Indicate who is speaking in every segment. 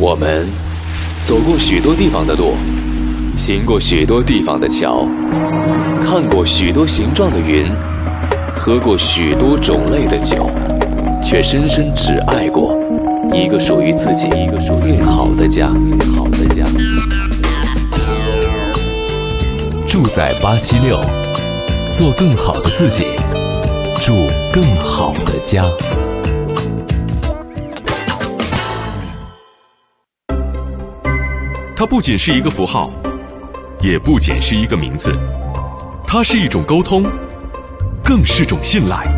Speaker 1: 我们走过许多地方的路，行过许多地方的桥，看过许多形状的云，喝过许多种类的酒，却深深只爱过一个属于自己最好的家。住在876，做更好的自己，住更好的家。
Speaker 2: 它不仅是一个符号，也不仅是一个名字，它是一种沟通，更是种信赖。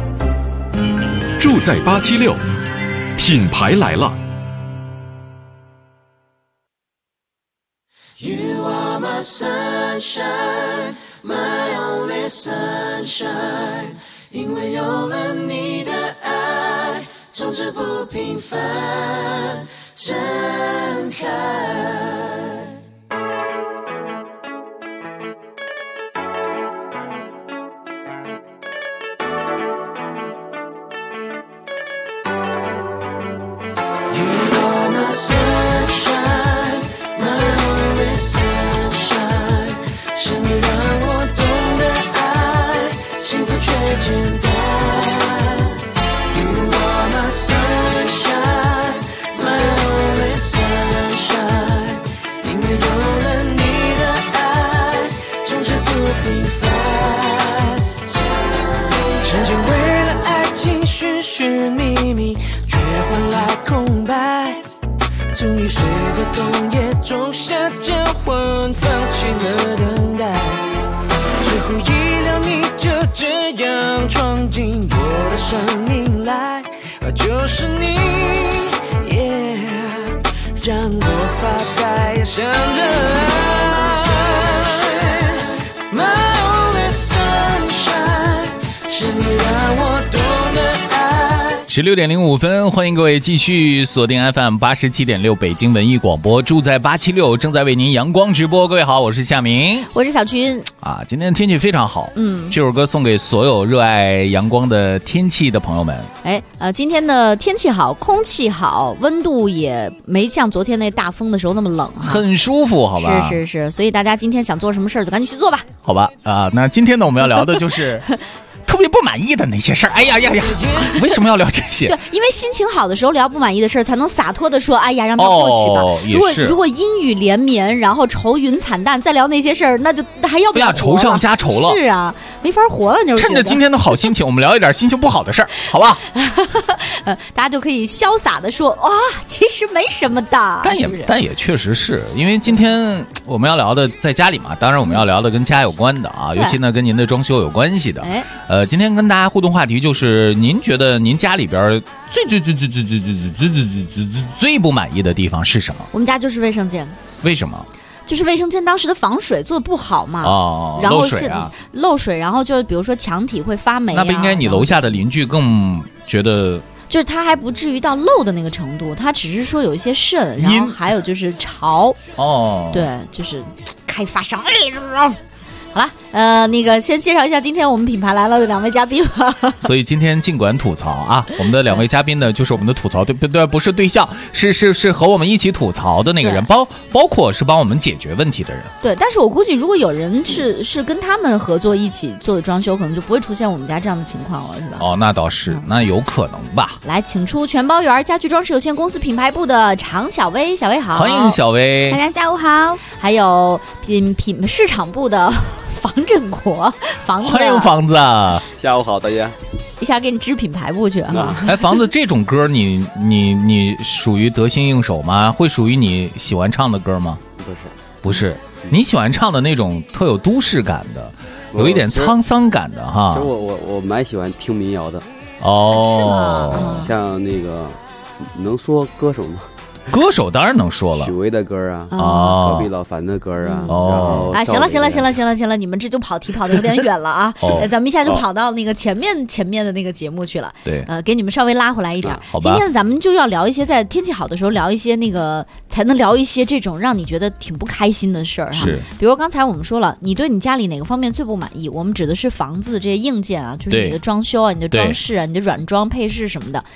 Speaker 2: 住在876，品牌来了。
Speaker 3: You are my sunshine, my only sunshine， 因为有了你的爱，从此不平凡，睁开。曾经为了爱情寻寻觅觅，却换来空白。终于随着冬夜仲夏交换，放弃了等待。出乎意料，你就这样闯进我的生命来，就是你，让我发呆，也想着爱。My only sunshine， 是你让我懂得爱。
Speaker 4: 16点05分，欢迎各位继续锁定 FM 87.6北京文艺广播，住在876正在为您阳光直播。各位好，我是夏明，
Speaker 5: 我是小军
Speaker 4: 啊。今天天气非常好，这首歌送给所有热爱阳光的天气的朋友们。
Speaker 5: 今天的天气好，空气好，温度也没像昨天那大风的时候那么冷，
Speaker 4: 很舒服，好吧？
Speaker 5: 是，所以大家今天想做什么事儿就赶紧去做吧。
Speaker 4: 好吧，那今天呢，我们要聊的就是特别不满意的那些事儿。哎呀，为什么要聊这些？
Speaker 5: 对，因为心情好的时候聊不满意的事儿，才能洒脱的说，哎呀，让它过去吧。如果阴雨连绵，然后愁云惨淡，再聊那些事儿，那就还要不要
Speaker 4: 愁上加愁了？
Speaker 5: 是啊，没法活了。
Speaker 4: 趁着今天的好心情，我们聊一点心情不好的事儿，好吧？
Speaker 5: 大家就可以潇洒的说，哇，其实没什么的。
Speaker 4: 但也确实是因为今天我们要聊的在家里嘛，当然我们要聊的跟家有关的啊，尤其呢跟您的装修有关系的。今天跟大家互动话题就是，您觉得您家里边最不满意的地方是什么？
Speaker 5: 我们家就是卫生间。
Speaker 4: 为什么？
Speaker 5: 就是卫生间当时的防水做的不好嘛，
Speaker 4: 然后
Speaker 5: 漏水，然后就比如说墙体会发霉，
Speaker 4: 那不应该你楼下的邻居更觉得？
Speaker 5: 就是它还不至于到漏的那个程度，它只是说有一些渗，然后还有就是潮，对，就是开发商。好了，那个先介绍一下今天我们品牌来了的两位嘉宾吧。
Speaker 4: 所以今天尽管吐槽啊，我们的两位嘉宾呢，就是我们的吐槽对不是对象，是和我们一起吐槽的那个人，包括是帮我们解决问题的人。对，
Speaker 5: 但是我估计如果有人是跟他们合作一起做的装修，可能就不会出现我们家这样的情况了，是吧？
Speaker 4: 那倒是，那有可能吧。
Speaker 5: 来，请出全包园家具装饰有限公司品牌部的常小薇，小薇好，
Speaker 4: 欢迎小薇，
Speaker 6: 大家下午好。
Speaker 5: 还有市场部的房振国，房子，
Speaker 4: 欢迎房子，
Speaker 7: 下午好，大家。
Speaker 5: 一下给你支品牌部去啊！
Speaker 4: 房子这种歌你属于得心应手吗？会属于你喜欢唱的歌吗？不是，你喜欢唱的那种特有都市感的，有一点沧桑感的哈。
Speaker 7: 其实我蛮喜欢听民谣的。
Speaker 5: 是吗？
Speaker 7: 像那个能说歌手吗？
Speaker 4: 歌手当然能说了，
Speaker 7: 许巍的歌啊，隔壁老樊的歌啊，
Speaker 5: 行了，你们这就跑题跑得有点远了啊！咱们一下就跑到那个前面的那个节目去了。
Speaker 4: 对，
Speaker 5: 给你们稍微拉回来一点。
Speaker 4: 好吧。
Speaker 5: 今天咱们就要聊一些在天气好的时候聊一些那个，才能聊一些这种让你觉得挺不开心的事儿哈。
Speaker 4: 是。
Speaker 5: 比如刚才我们说了，你对你家里哪个方面最不满意？我们指的是房子的这些硬件啊，就是你的装修啊、你的装饰啊、你的软装配饰什么的。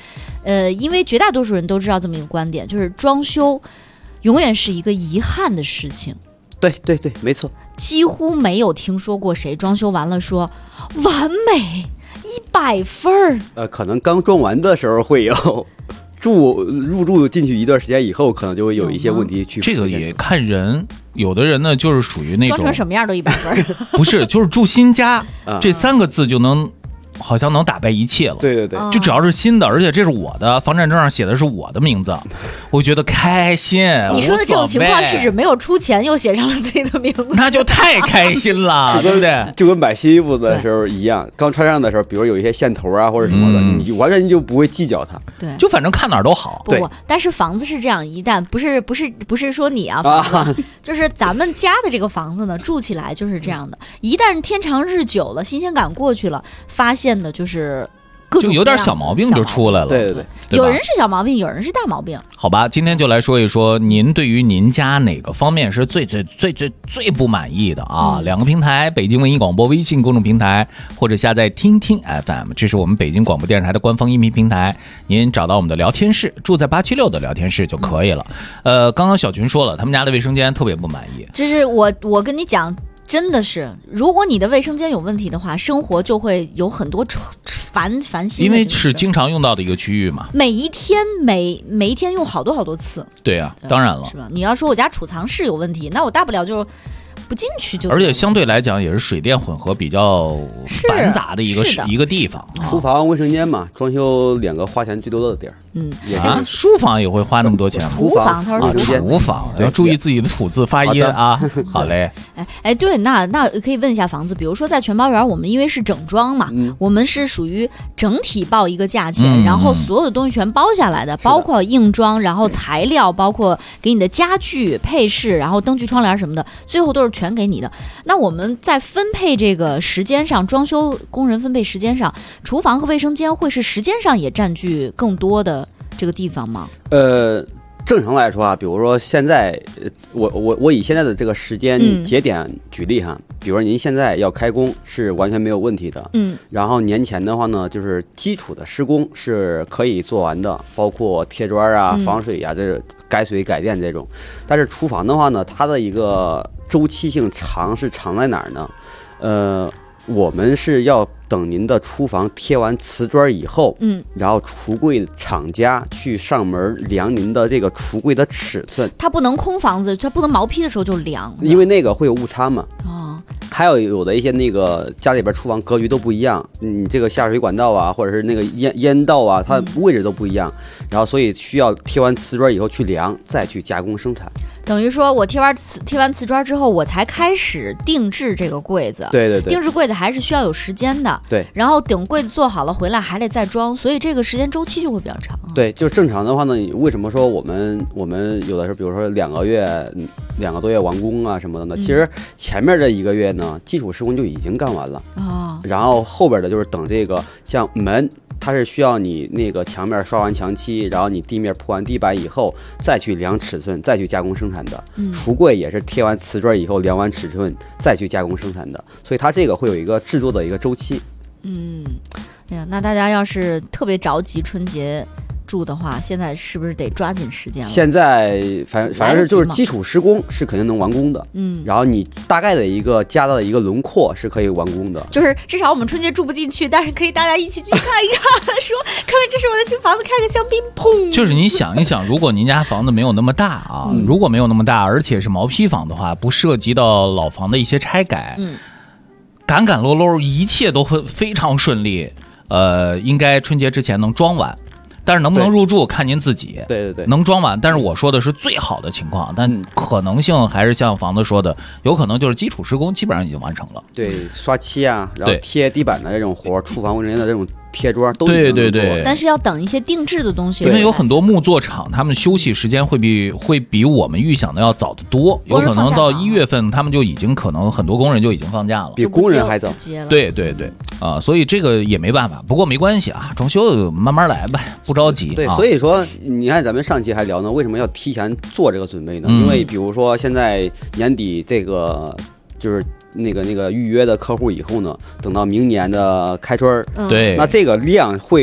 Speaker 5: 因为绝大多数人都知道这么一个观点，就是装修永远是一个遗憾的事情。
Speaker 7: 对对对，没错，
Speaker 5: 几乎没有听说过谁装修完了说完美100分。
Speaker 7: 可能刚装完的时候会有。入住进去一段时间以后，可能就会有一些问题去。
Speaker 4: 这个也看人，有的人呢就是属于那种
Speaker 5: 装成什么样都100分。
Speaker 4: 不是，就是住新家这3个字就能。好像能打败一切了。
Speaker 7: 对对对，
Speaker 4: 就只要是新的，而且这是我的房产证上写的是我的名字，我觉得开心。
Speaker 5: 你说的这种情况是指没有出钱又写上了自己的名字，
Speaker 4: 那就太开心了，对不对？
Speaker 7: 就跟买新衣服的时候一样，刚穿上的时候，比如有一些线头啊或者什么的，你完全就不会计较它。
Speaker 5: 对，
Speaker 4: 就反正看哪儿都好。
Speaker 5: 不，但是房子是这样，一旦不是说你啊，就是咱们家的这个房子呢，住起来就是这样的。一旦天长日久了，新鲜感过去了，发现的就是
Speaker 4: 就有点小毛病就出来了。
Speaker 7: 对对对，
Speaker 5: 有人是小毛病，有人是大毛病。
Speaker 4: 好吧，今天就来说一说您对于您家哪个方面是最不满意的啊？2个平台，北京文艺广播微信公众平台，或者下载听听 FM， 这是我们北京广播电视台的官方音频平台。您找到我们的聊天室，住在876的聊天室就可以了。刚刚小群说了，他们家的卫生间特别不满意。
Speaker 5: 就是我跟你讲。真的是，如果你的卫生间有问题的话，生活就会有很多烦心。
Speaker 4: 因为是经常用到的一个区域嘛，
Speaker 5: 每一天用好多次。
Speaker 4: 对啊，当然了，
Speaker 5: 是吧？你要说我家储藏室有问题，那我大不了就不进去就。
Speaker 4: 而且相对来讲也是水电混合比较繁杂的一个地方。
Speaker 7: 书房、卫生间嘛，装修2个花钱最多的地儿。
Speaker 4: 书房也会花那么多钱吗？
Speaker 5: 厨房，他说
Speaker 4: 厨房要注意自己的吐字发音啊。好嘞。
Speaker 5: 哎，对，那可以问一下房子，比如说在全包园，我们因为是整装嘛，我们是属于整体报一个价钱，然后所有的东西全包下来的，包括硬装，然后材料，包括给你的家具配饰，然后灯具、窗帘什么的，最后都是全给你的。那我们在分配这个时间上，装修工人分配时间上，厨房和卫生间会是时间上也占据更多的这个地方吗？
Speaker 7: 正常来说啊，比如说现在，我以现在的这个时间节点举例哈，比如说您现在要开工是完全没有问题的，然后年前的话呢，就是基础的施工是可以做完的，包括贴砖啊、防水啊，这改水改电这种。但是厨房的话呢，它的一个周期性长是长在哪儿呢？我们是要等您的厨房贴完瓷砖以后，然后橱柜厂家去上门量您的这个橱柜的尺寸。
Speaker 5: 它不能空房子，它不能毛坯的时候就量，
Speaker 7: 因为那个会有误差嘛。
Speaker 5: 哦，
Speaker 7: 还有的一些那个家里边厨房格局都不一样，你这个下水管道啊，或者是那个烟道啊，它位置都不一样，然后所以需要贴完瓷砖以后去量，再去加工生产。
Speaker 5: 等于说我贴完瓷砖之后，我才开始定制这个柜子。
Speaker 7: 对对对，
Speaker 5: 定制柜子还是需要有时间的。
Speaker 7: 对，
Speaker 5: 然后等柜子做好了回来还得再装，所以这个时间周期就会比较长。
Speaker 7: 对，就正常的话呢，为什么说我们有的时候，比如说2个多月完工啊什么的呢？其实前面这1个月呢，基础施工就已经干完了。然后后边的就是等这个像门。它是需要你那个墙面刷完墙漆，然后你地面铺完地板以后，再去量尺寸，再去加工生产的。橱柜也是贴完瓷砖以后量完尺寸，再去加工生产的。所以它这个会有一个制作的一个周期。
Speaker 5: 哎呀，那大家要是特别着急春节住的话，现在是不是得抓紧时间了？
Speaker 7: 现在反正是就是基础施工是肯定能完工的，然后你大概的一个家的一个轮廓是可以完工的，
Speaker 5: 就是至少我们春节住不进去，但是可以大家一起去看一看，说看看这是我的新房子，开个香槟，砰！就是
Speaker 4: 你想一想，如果您家房子没有那么大啊，如果没有那么大，而且是毛坯房的话，不涉及到老房的一些拆改，赶赶落落，一切都会非常顺利。应该春节之前能装完。但是能不能入住看您自己。
Speaker 7: 对对对，
Speaker 4: 能装完。但是我说的是最好的情况，但可能性还是像房子说的，有可能就是基础施工基本上已经完成了。
Speaker 7: 对，刷漆啊，然后贴地板的这种活，厨房卫生间的这种贴砖都
Speaker 4: 对对对。
Speaker 5: 但是要等一些定制的东西，
Speaker 4: 因为有很多木作厂，他们休息时间会比我们预想的要早得多，有可能到1月份，他们就已经可能很多工人就已经放假了，
Speaker 7: 比工人还早。
Speaker 4: 对对对啊，所以这个也没办法。不过没关系啊，装修慢慢来呗，不着急。
Speaker 7: 对，所以说你看咱们上期还聊呢，为什么要提前做这个准备呢？因为比如说现在年底这个就是那个预约的客户以后呢，等到明年的开春，
Speaker 4: 对，
Speaker 7: 那这个量会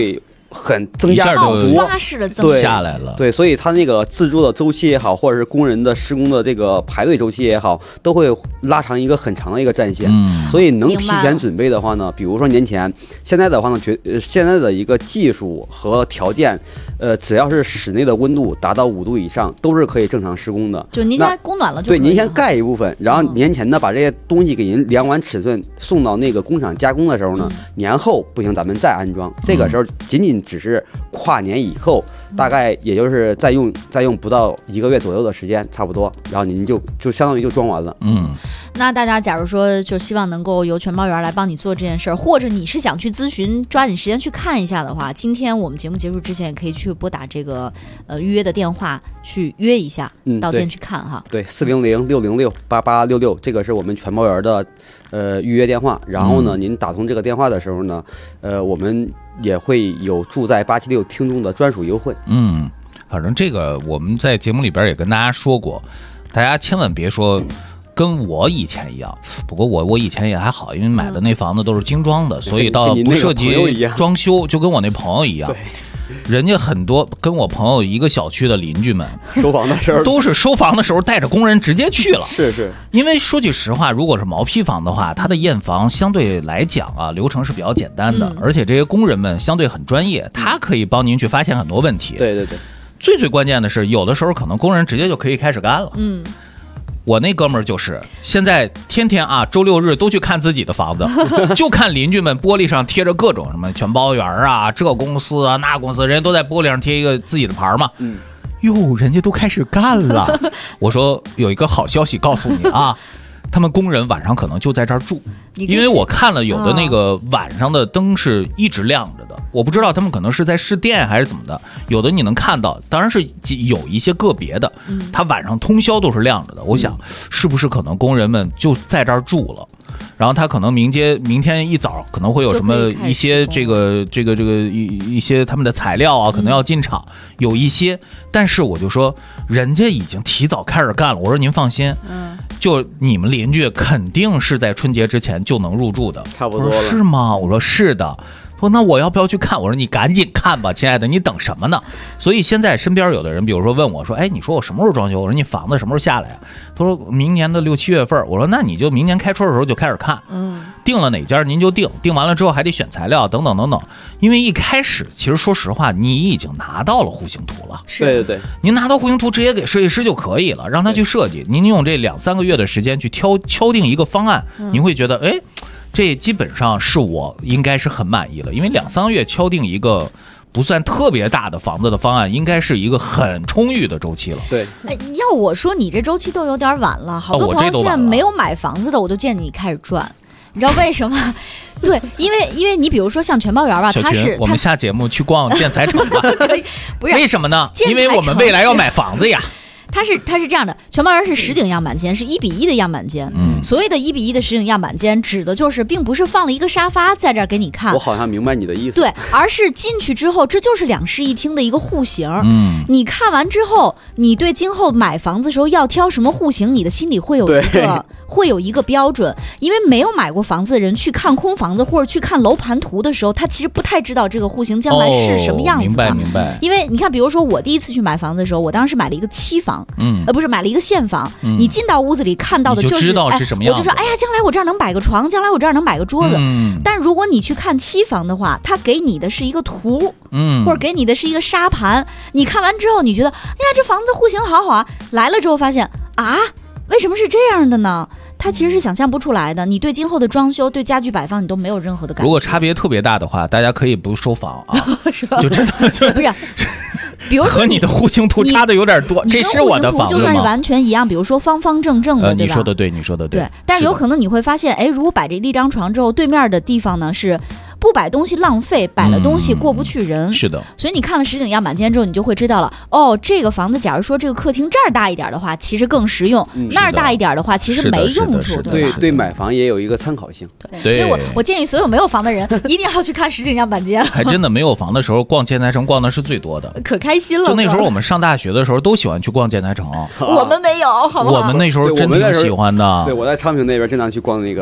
Speaker 7: 很增加好多，
Speaker 5: 发式的增
Speaker 4: 下来了。
Speaker 7: 对，所以它那个制作的周期也好，或者是工人的施工的这个排队周期也好，都会拉长一个很长的一个战线。所以能提前准备的话呢，比如说年前，现在的话呢，现在的一个技术和条件，只要是室内的温度达到5度以上，都是可以正常施工的。
Speaker 5: 就您家供暖了就可以。
Speaker 7: 对，您先盖一部分，然后年前呢把这些东西给您量完尺寸，送到那个工厂加工的时候呢，年后不行咱们再安装。这个时候仅仅只是跨年以后，大概也就是再用不到1个月左右的时间，差不多，然后您就相当于就装完了。
Speaker 5: 那大家假如说就希望能够由全包园来帮你做这件事儿，或者你是想去咨询，抓紧时间去看一下的话，今天我们节目结束之前也可以去拨打这个预约的电话去约一下，到店去看哈。
Speaker 7: 对，400-606-8866，这个是我们全包园的预约电话。然后呢，您打通这个电话的时候呢，我们也会有住在876听众的专属优惠。
Speaker 4: 反正这个我们在节目里边也跟大家说过，大家千万别说跟我以前一样。不过我以前也还好，因为买的那房子都是精装的，所以倒不涉及装修，就跟我那朋友一样。人家很多跟我朋友一个小区的邻居们，
Speaker 7: 收房的时候
Speaker 4: 都是收房的时候带着工人直接去了。
Speaker 7: 是，
Speaker 4: 因为说句实话，如果是毛坯房的话，它的验房相对来讲啊，流程是比较简单的，而且这些工人们相对很专业，他可以帮您去发现很多问题。
Speaker 7: 对。
Speaker 4: 最关键的是，有的时候可能工人直接就可以开始干了。我那哥们儿就是现在天天啊，周六日都去看自己的房子，就看邻居们玻璃上贴着各种什么全包园啊，这公司啊那公司，人家都在玻璃上贴一个自己的牌嘛。哟，人家都开始干了。我说有一个好消息告诉你啊。他们工人晚上可能就在这儿住，因为我看了有的那个晚上的灯是一直亮着的，我不知道他们可能是在试电还是怎么的，有的你能看到，当然是有一些个别的，他晚上通宵都是亮着的。我想是不是可能工人们就在这儿住了，然后他可能明天一早可能会有什么一些一些他们的材料啊，可能要进场，有一些，但是我就说人家已经提早开始干了，我说您放心，就你们邻居肯定是在春节之前就能入住的，
Speaker 7: 差不多了。
Speaker 4: 是吗？我说是的。说那我要不要去看？我说你赶紧看吧，亲爱的，你等什么呢？所以现在身边有的人，比如说问我说，哎，你说我什么时候装修？我说你房子什么时候下来啊？他说明年的6、7月份。我说那你就明年开春的时候就开始看，定了哪家您就定完了之后还得选材料等等等等。因为一开始其实说实话，你已经拿到了户型图了，
Speaker 7: 对，
Speaker 4: 您拿到户型图直接给设计师就可以了，让他去设计。您用这2、3个月的时间去敲定一个方案，您会觉得哎。这基本上是我应该是很满意了，因为2、3个月敲定一个不算特别大的房子的方案，应该是一个很充裕的周期了。
Speaker 7: 对，
Speaker 5: 要我说你这周期都有点晚了，好多朋友现在没有买房子的，我都建议你开始赚。你知道为什么？对，因为你比如说像全包园吧，它是
Speaker 4: 我们下节目去逛建材城吧。
Speaker 5: 不是为
Speaker 4: 什么呢？因为我们未来要买房子呀。
Speaker 5: 它是这样的，全包园是实景样板间，是1比1的样板间。所谓的1比1的实景样板间，指的就是并不是放了一个沙发在这儿给你看。
Speaker 7: 我好像明白你的意思。
Speaker 5: 对，而是进去之后，这就是2室1厅的一个户型。你看完之后，你对今后买房子时候要挑什么户型，你的心里会有一个标准。因为没有买过房子的人去看空房子或者去看楼盘图的时候，他其实不太知道这个户型将来是什么样子的。
Speaker 4: 明白。
Speaker 5: 因为你看，比如说我第一次去买房子的时候，我当时买了一个期房。不是买了一个现房。你进到屋子里看到的就是
Speaker 4: 知道是什么样子。
Speaker 5: 我就说，哎呀，将来我这儿能摆个床，将来我这儿能摆个桌子。但是如果你去看期房的话，它给你的是一个图，或者给你的是一个沙盘。你看完之后，你觉得，哎呀，这房子户型好好啊。来了之后发现啊，为什么是这样的呢？它其实是想象不出来的。你对今后的装修、对家具摆放，你都没有任何的感觉。
Speaker 4: 如果差别特别大的话，大家可以不收房啊，
Speaker 5: 是吧？
Speaker 4: 就真的
Speaker 5: 不是。比如说
Speaker 4: 和你的户型图差的有点多，这是我的房子吗？
Speaker 5: 就算是完全一样，比如说方方正正的，对吧？
Speaker 4: 你说的对，你说的对。
Speaker 5: 对，但是有可能你会发现，哎，如果摆这一张床之后，对面的地方呢是不摆东西浪费，摆了东西过不去人。
Speaker 4: 是的。
Speaker 5: 所以你看了实景样板间之后，你就会知道了，哦，这个房子假如说这个客厅这儿大一点的话，其实更实用；那儿大一点的话，其实没用处，对吧？
Speaker 7: 对，买房也有一个参考性。
Speaker 5: 对，所以我建议所有没有房的人一定要去看实景样板间。
Speaker 4: 还真的没有房的时候，逛建材城逛的是最多的，
Speaker 5: 可开心了。
Speaker 4: 就那时候我们上大学的时候都喜欢去逛建材城。
Speaker 5: 我们没有，好不好？
Speaker 4: 我们那时候真挺喜欢的。
Speaker 7: 对，我在昌平那边经常去逛那个。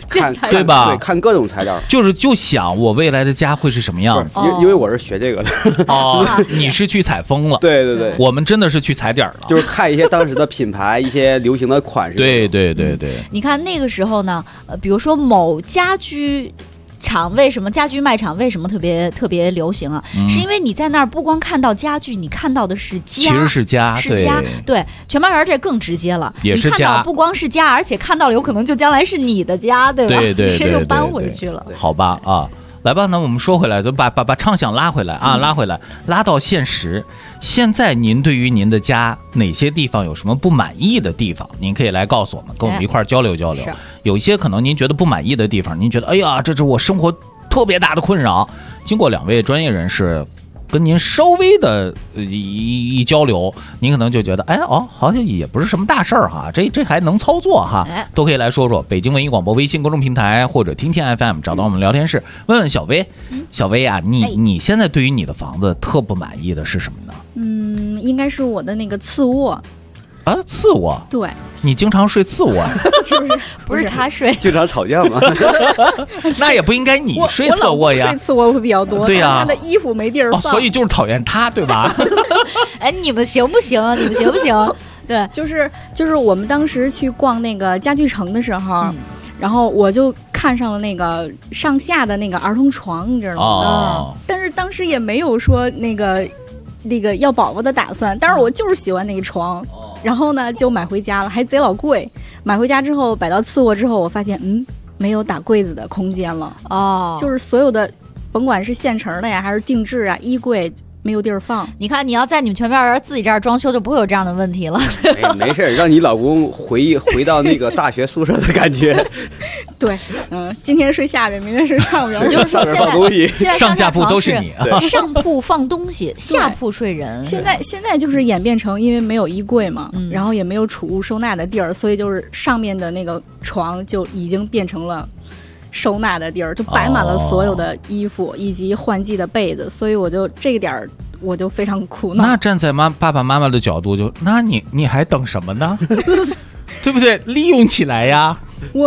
Speaker 4: 对吧？
Speaker 7: 对，看各种材料，
Speaker 4: 就想我未来的家会是什么样子。
Speaker 7: 因为我是学这个的。
Speaker 4: 哦，你是去采风了？
Speaker 7: 对对对，
Speaker 4: 我们真的是去踩点了，
Speaker 7: 就是看一些当时的品牌，一些流行的款式。
Speaker 4: 对对对对。
Speaker 5: 你看那个时候呢，比如说某家居厂，为什么家居卖场为什么特别流行啊？是因为你在那儿不光看到家具，你看到的是家，
Speaker 4: 其实是家，
Speaker 5: 对。全猫园这更直接了，
Speaker 4: 也是家，
Speaker 5: 你看到不光是家，而且看到了有可能就将来是你的家，对吧？
Speaker 4: 对，
Speaker 5: 直接就搬回去了。
Speaker 4: 好吧啊。来吧，那我们说回来，就把畅想拉回来啊，拉回来，拉到现实。现在您对于您的家哪些地方有什么不满意的地方？您可以来告诉我们，跟我们一块儿交流交流。有一些可能您觉得不满意的地方，您觉得哎呀，这是我生活特别大的困扰。经过2位专业人士跟您稍微的一交流，您可能就觉得，哎哦，好像也不是什么大事儿哈，这还能操作哈，都可以来说说。北京文艺广播微信公众平台或者听天 FM 找到我们聊天室，问问小薇。小薇啊，你现在对于你的房子特不满意的是什么呢？
Speaker 6: 应该是我的那个次卧。
Speaker 4: 啊，次卧？
Speaker 6: 对，
Speaker 4: 你经常睡次卧呀？
Speaker 5: 不是他睡，
Speaker 7: 经常吵架吗？
Speaker 4: 那也不应该你睡次卧呀。
Speaker 6: 睡次卧会比较多，
Speaker 4: 对呀，
Speaker 6: 他的衣服没地儿放，
Speaker 4: 所以就是讨厌他，对吧？
Speaker 5: 哎，你们行不行啊？你们行不行？对，
Speaker 6: 就是我们当时去逛那个家具城的时候，然后我就看上了那个上下的那个儿童床，你知道吗？但是当时也没有说那个要宝宝的打算，但是我就是喜欢那个床。然后呢，就买回家了，还贼老贵。买回家之后摆到次卧之后，我发现没有打柜子的空间了。就是所有的，甭管是现成的呀，还是定制啊，衣柜没有地儿放。
Speaker 5: 你看，你要在你们全喵园自己这儿装修，就不会有这样的问题了。
Speaker 7: 没事，让你老公回到那个大学宿舍的感觉。
Speaker 6: 对，今天睡下边，明天睡上边，
Speaker 5: 就是说现在
Speaker 4: 上下铺都是你，
Speaker 5: 上铺放东西，下铺睡人。
Speaker 6: 现在就是演变成，因为没有衣柜嘛，然后也没有储物收纳的地儿，所以就是上面的那个床就已经变成了收纳的地儿，就摆满了所有的衣服以及换季的被子，所以我就这个点儿我就非常苦恼。
Speaker 4: 那站在爸爸妈妈的角度那你还等什么呢？对不对？利用起来呀！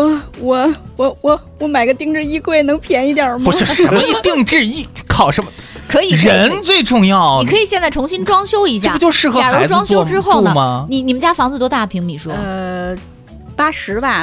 Speaker 6: 我买个定制衣柜能便宜点吗？
Speaker 4: 不是什么定制衣，考什么？
Speaker 5: 可以，
Speaker 4: 人最重要。
Speaker 5: 你可以现在重新装修一下，
Speaker 4: 这不就适合孩子
Speaker 5: 假如装修之后
Speaker 4: 呢？
Speaker 5: 你们家房子多大平米数
Speaker 6: ？80吧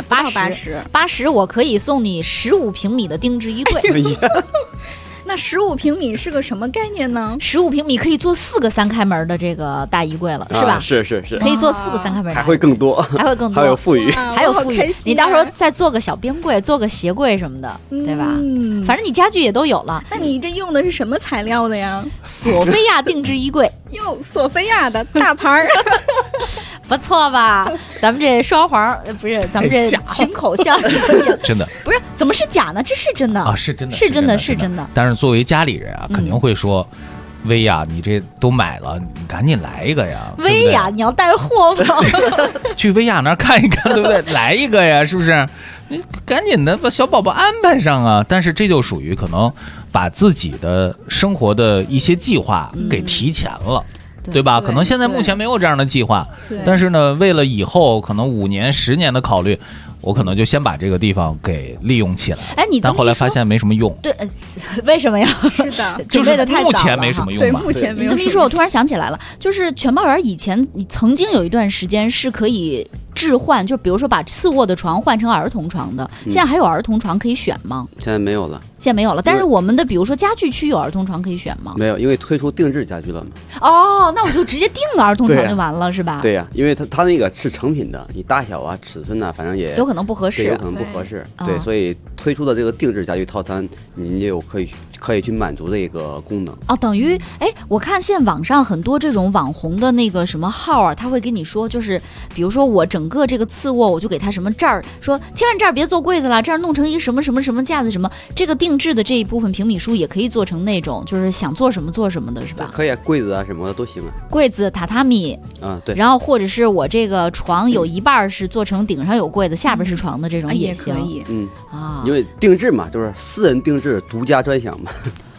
Speaker 6: ，80，
Speaker 5: 我可以送你15平米的定制衣柜。
Speaker 6: 那15平米是个什么概念呢
Speaker 5: ？15平米可以做4个3开门的这个大衣柜了，是吧？
Speaker 7: 是，
Speaker 5: 可以做4个3开门，
Speaker 7: 还会更多，
Speaker 5: 还
Speaker 7: 有富裕，
Speaker 5: 还有富裕。你到时候再做个小边柜，做个鞋柜什么的，对吧？反正你家具也都有了。
Speaker 6: 那你这用的是什么材料的呀？
Speaker 5: 索菲亚定制衣柜。
Speaker 6: 哟，索菲亚的大牌儿。
Speaker 5: 不错吧？咱们这双簧不是，咱们这群口相声
Speaker 4: 真的
Speaker 5: 不是？怎么是假呢？这是真的
Speaker 4: 啊，是真的，
Speaker 5: 是真的。
Speaker 4: 但是作为家里人啊，肯定会说：“薇娅，你这都买了，你赶紧来一个呀！”
Speaker 5: 薇娅，你要带货吗？
Speaker 4: 去薇娅那儿看一看，对不对？来一个呀，是不是？你赶紧的把小宝宝安排上啊！但是这就属于可能把自己的生活的一些计划给提前了。对吧？可能现在目前没有这样的计划，但是呢，为了以后可能5年、10年的考虑，我可能就先把这个地方给利用起来。
Speaker 5: 哎，
Speaker 4: 但后来发现没什么用。
Speaker 5: 对，为什么呀？
Speaker 6: 是的，
Speaker 4: 就是目前没什么用吧。
Speaker 6: 对，目前没有。
Speaker 5: 你这么一说，我突然想起来了，就是全猫园以前曾经有一段时间是可以置换，就比如说把次卧的床换成儿童床的。现在还有儿童床可以选吗？
Speaker 7: 现在没有了。
Speaker 5: 现在没有了，但是我们的比如说家具区有儿童床可以选吗？
Speaker 7: 没有，因为推出定制家具了嘛。
Speaker 5: 哦，那我就直接定个儿童床就完了，是吧？
Speaker 7: 对呀，因为它那个是成品的，你大小啊、尺寸啊，反正也
Speaker 5: 有可能不合适，
Speaker 7: 有可能不合适。对，所以推出的这个定制家具套餐，您就可以去满足这个功能。
Speaker 5: 哦，等于我看现在网上很多这种网红的那个什么号啊，他会跟你说，就是比如说我整个这个次卧，我就给他什么这儿说，千万这儿别做柜子了，这儿弄成一个什么什么什么架子什么，这个定制的这一部分平米数也可以做成那种，就是想做什么做什么的，是吧？
Speaker 7: 可以，柜子啊什么的都行啊。
Speaker 5: 柜子、榻榻米，
Speaker 7: 对。
Speaker 5: 然后或者是我这个床有一半是做成顶上有柜子，下边是床的这种也行。
Speaker 6: 可以。
Speaker 7: 因为定制嘛，就是私人定制、独家专享嘛。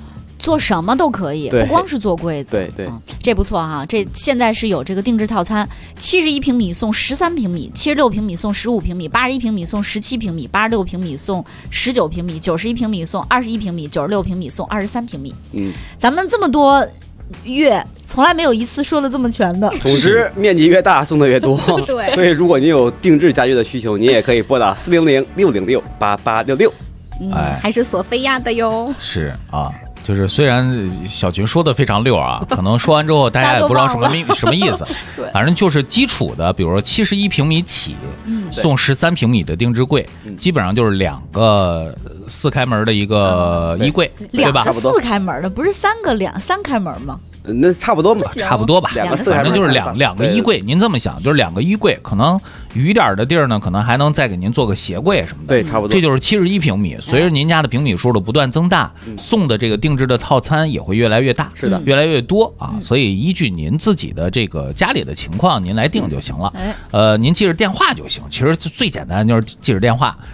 Speaker 5: 做什么都可以，不光是做柜子。
Speaker 7: 对对，
Speaker 5: 这不错哈。这现在是有这个定制套餐，71平米送13平米，76平米送15平米，81平米送17平米，86平米送19平米，91平米送21平米，96平米送23平米。咱们这么多月从来没有一次说了这么全的。
Speaker 7: 总之面积越大送的越多。
Speaker 6: 对，
Speaker 7: 所以如果你有定制家具的需求，你也可以拨打400-606-8866。
Speaker 6: 还是索菲亚的哟。
Speaker 4: 是啊，就是虽然小群说的非常溜啊，可能说完之后大家也不知道什么意思。反正就是基础的，比如说71平米起，送13平米的定制柜，基本上就是2个4开门的一个衣柜，对吧？
Speaker 5: 2个4开门的，不是3开门吗？
Speaker 7: 那差不多吧，
Speaker 4: 差不多吧，反正就是两个衣柜。您这么想，就是2个衣柜，可能余点的地儿呢，可能还能再给您做个鞋柜什么的。
Speaker 7: 对，差不多。
Speaker 4: 这就是71平米。随着您家的平米数的不断增大，送的这个定制的套餐也会越来越大，
Speaker 7: 是的，
Speaker 4: 越来越多啊。所以依据您自己的这个家里的情况，您来定就行了。您记着电话就行。其实最简单就是记着电话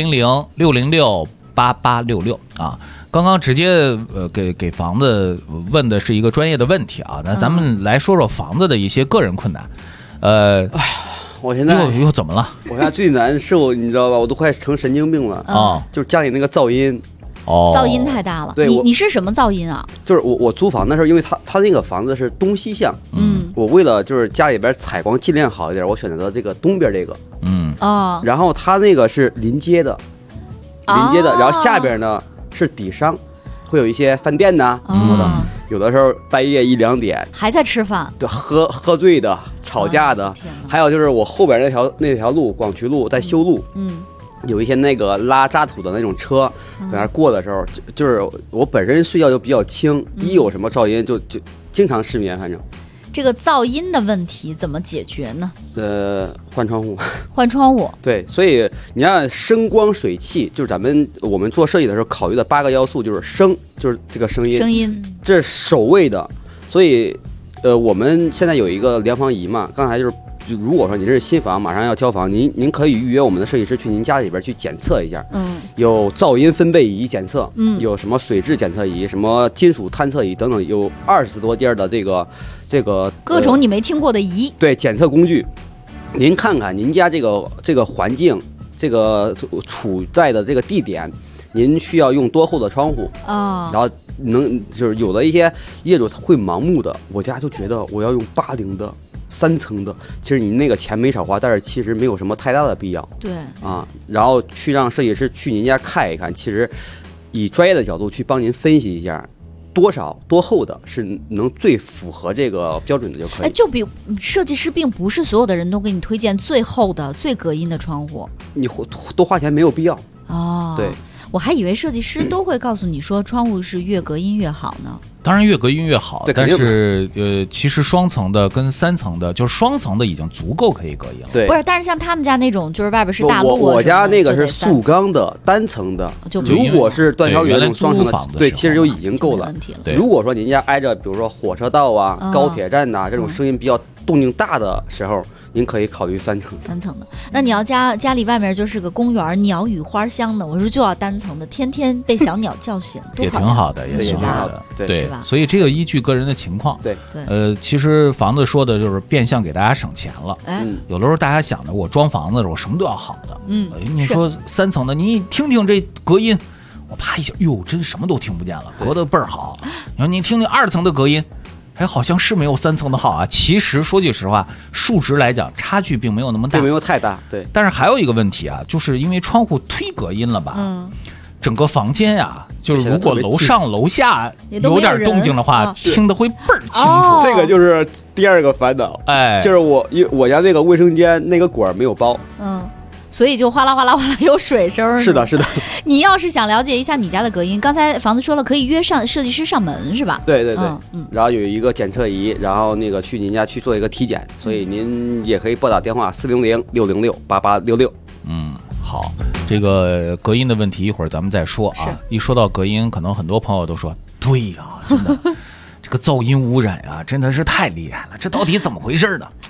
Speaker 4: 400-606-8866啊。刚刚直接给房子问的是一个专业的问题啊，那咱们来说说房子的一些个人困难。
Speaker 7: 我现在
Speaker 4: 又怎么了？
Speaker 7: 我现在最难受，你知道吧？我都快成神经病了啊！就是家里那个噪音，
Speaker 5: 噪音太大了。
Speaker 7: 对，
Speaker 5: 你是什么噪音啊？
Speaker 7: 就是我租房的时候，因为他那个房子是东西向，我为了就是家里边采光尽量好一点，我选择了这个东边这个，然后他那个是临街的，然后下边呢是底商，会有一些饭店呐什么的，有的时候半夜1、2点
Speaker 5: 还在吃饭，
Speaker 7: 对，喝醉的、吵架的，还有就是我后边那条路广渠路在修路，有一些那个拉渣土的那种车在那过的时候，就是我本身睡觉就比较轻，一有什么噪音就经常失眠，反正。
Speaker 5: 这个噪音的问题怎么解决呢？
Speaker 7: 换窗户。
Speaker 5: 换窗户。
Speaker 7: 对，所以你看声光水气，就是我们做设计的时候考虑的8个要素，就是声，就是这个声音，这是首位的。所以，我们现在有一个量房仪嘛，刚才就是，如果说您是新房，马上要交房，您可以预约我们的设计师去您家里边去检测一下。有噪音分贝仪检测，有什么水质检测仪，什么金属探测仪等等，有20多件的这个
Speaker 5: 各种你没听过的仪，对，
Speaker 7: 检测工具。您看看您家这个环境，这个处在的这个地点，您需要用多厚的窗户然后就是有的一些业主会盲目的，我家就觉得我要用80的3层的，其实你那个钱没少花，但是其实没有什么太大的必要。
Speaker 5: 对
Speaker 7: 啊，然后去让设计师去您家看一看，其实以专业的角度去帮您分析一下。多厚的是能最符合这个标准的就可以。
Speaker 5: 就比设计师并不是所有的人都给你推荐最厚的、最隔音的窗户，
Speaker 7: 你多花钱没有必要。对，
Speaker 5: 我还以为设计师都会告诉你说窗户是越隔音越好呢。
Speaker 4: 当然越隔音越好，但是其实双层的跟3层的，就是双层的已经足够可以隔音了。
Speaker 7: 对，
Speaker 5: 不是，但是像他们家那种，就是外边是大路，
Speaker 7: 我家那个是塑钢的单层的，如果是断条圆那种双层的，对，其实就已经够了。如果说您家挨着，比如说火车道啊、高铁站呐这种声音比较动静大的时候，您可以考虑3层
Speaker 5: 的。那你要家里外面就是个公园，鸟语花香的，我说就要单层的，天天被小鸟叫醒，
Speaker 4: 也挺好的，也挺好的，对，是吧？所以这个依据个人的情况，
Speaker 7: 对，
Speaker 4: 其实房子说的就是变相给大家省钱了。有的时候大家想着我装房子的时候什么都要好的，你说3层的，你听听这隔音，我啪一下，哟，真什么都听不见了，隔得倍儿好。然后你听听2层的隔音。好像是没有3层的好啊。其实说句实话，数值来讲，差距并没有那么大，
Speaker 7: 并没有太大。对。
Speaker 4: 但是还有一个问题啊，就是因为窗户忒隔音了吧，整个房间呀，就是如果楼上楼下有点动静的话，听得会倍儿清楚。
Speaker 7: 这个就是第2个烦恼，就是我家那个卫生间那个管没有包，
Speaker 5: 所以就哗啦哗啦哗啦有水声。
Speaker 7: 是的。
Speaker 5: 你要是想了解一下你家的隔音，刚才房子说了可以约上设计师上门是吧？
Speaker 7: 对。然后有一个检测仪，然后那个去您家去做一个体检，所以您也可以拨打电话400-606-8866。
Speaker 4: 好，这个隔音的问题一会儿咱们再说啊。一说到隔音，可能很多朋友都说，对呀，真的，这个噪音污染啊，真的是太厉害了，这到底怎么回事呢？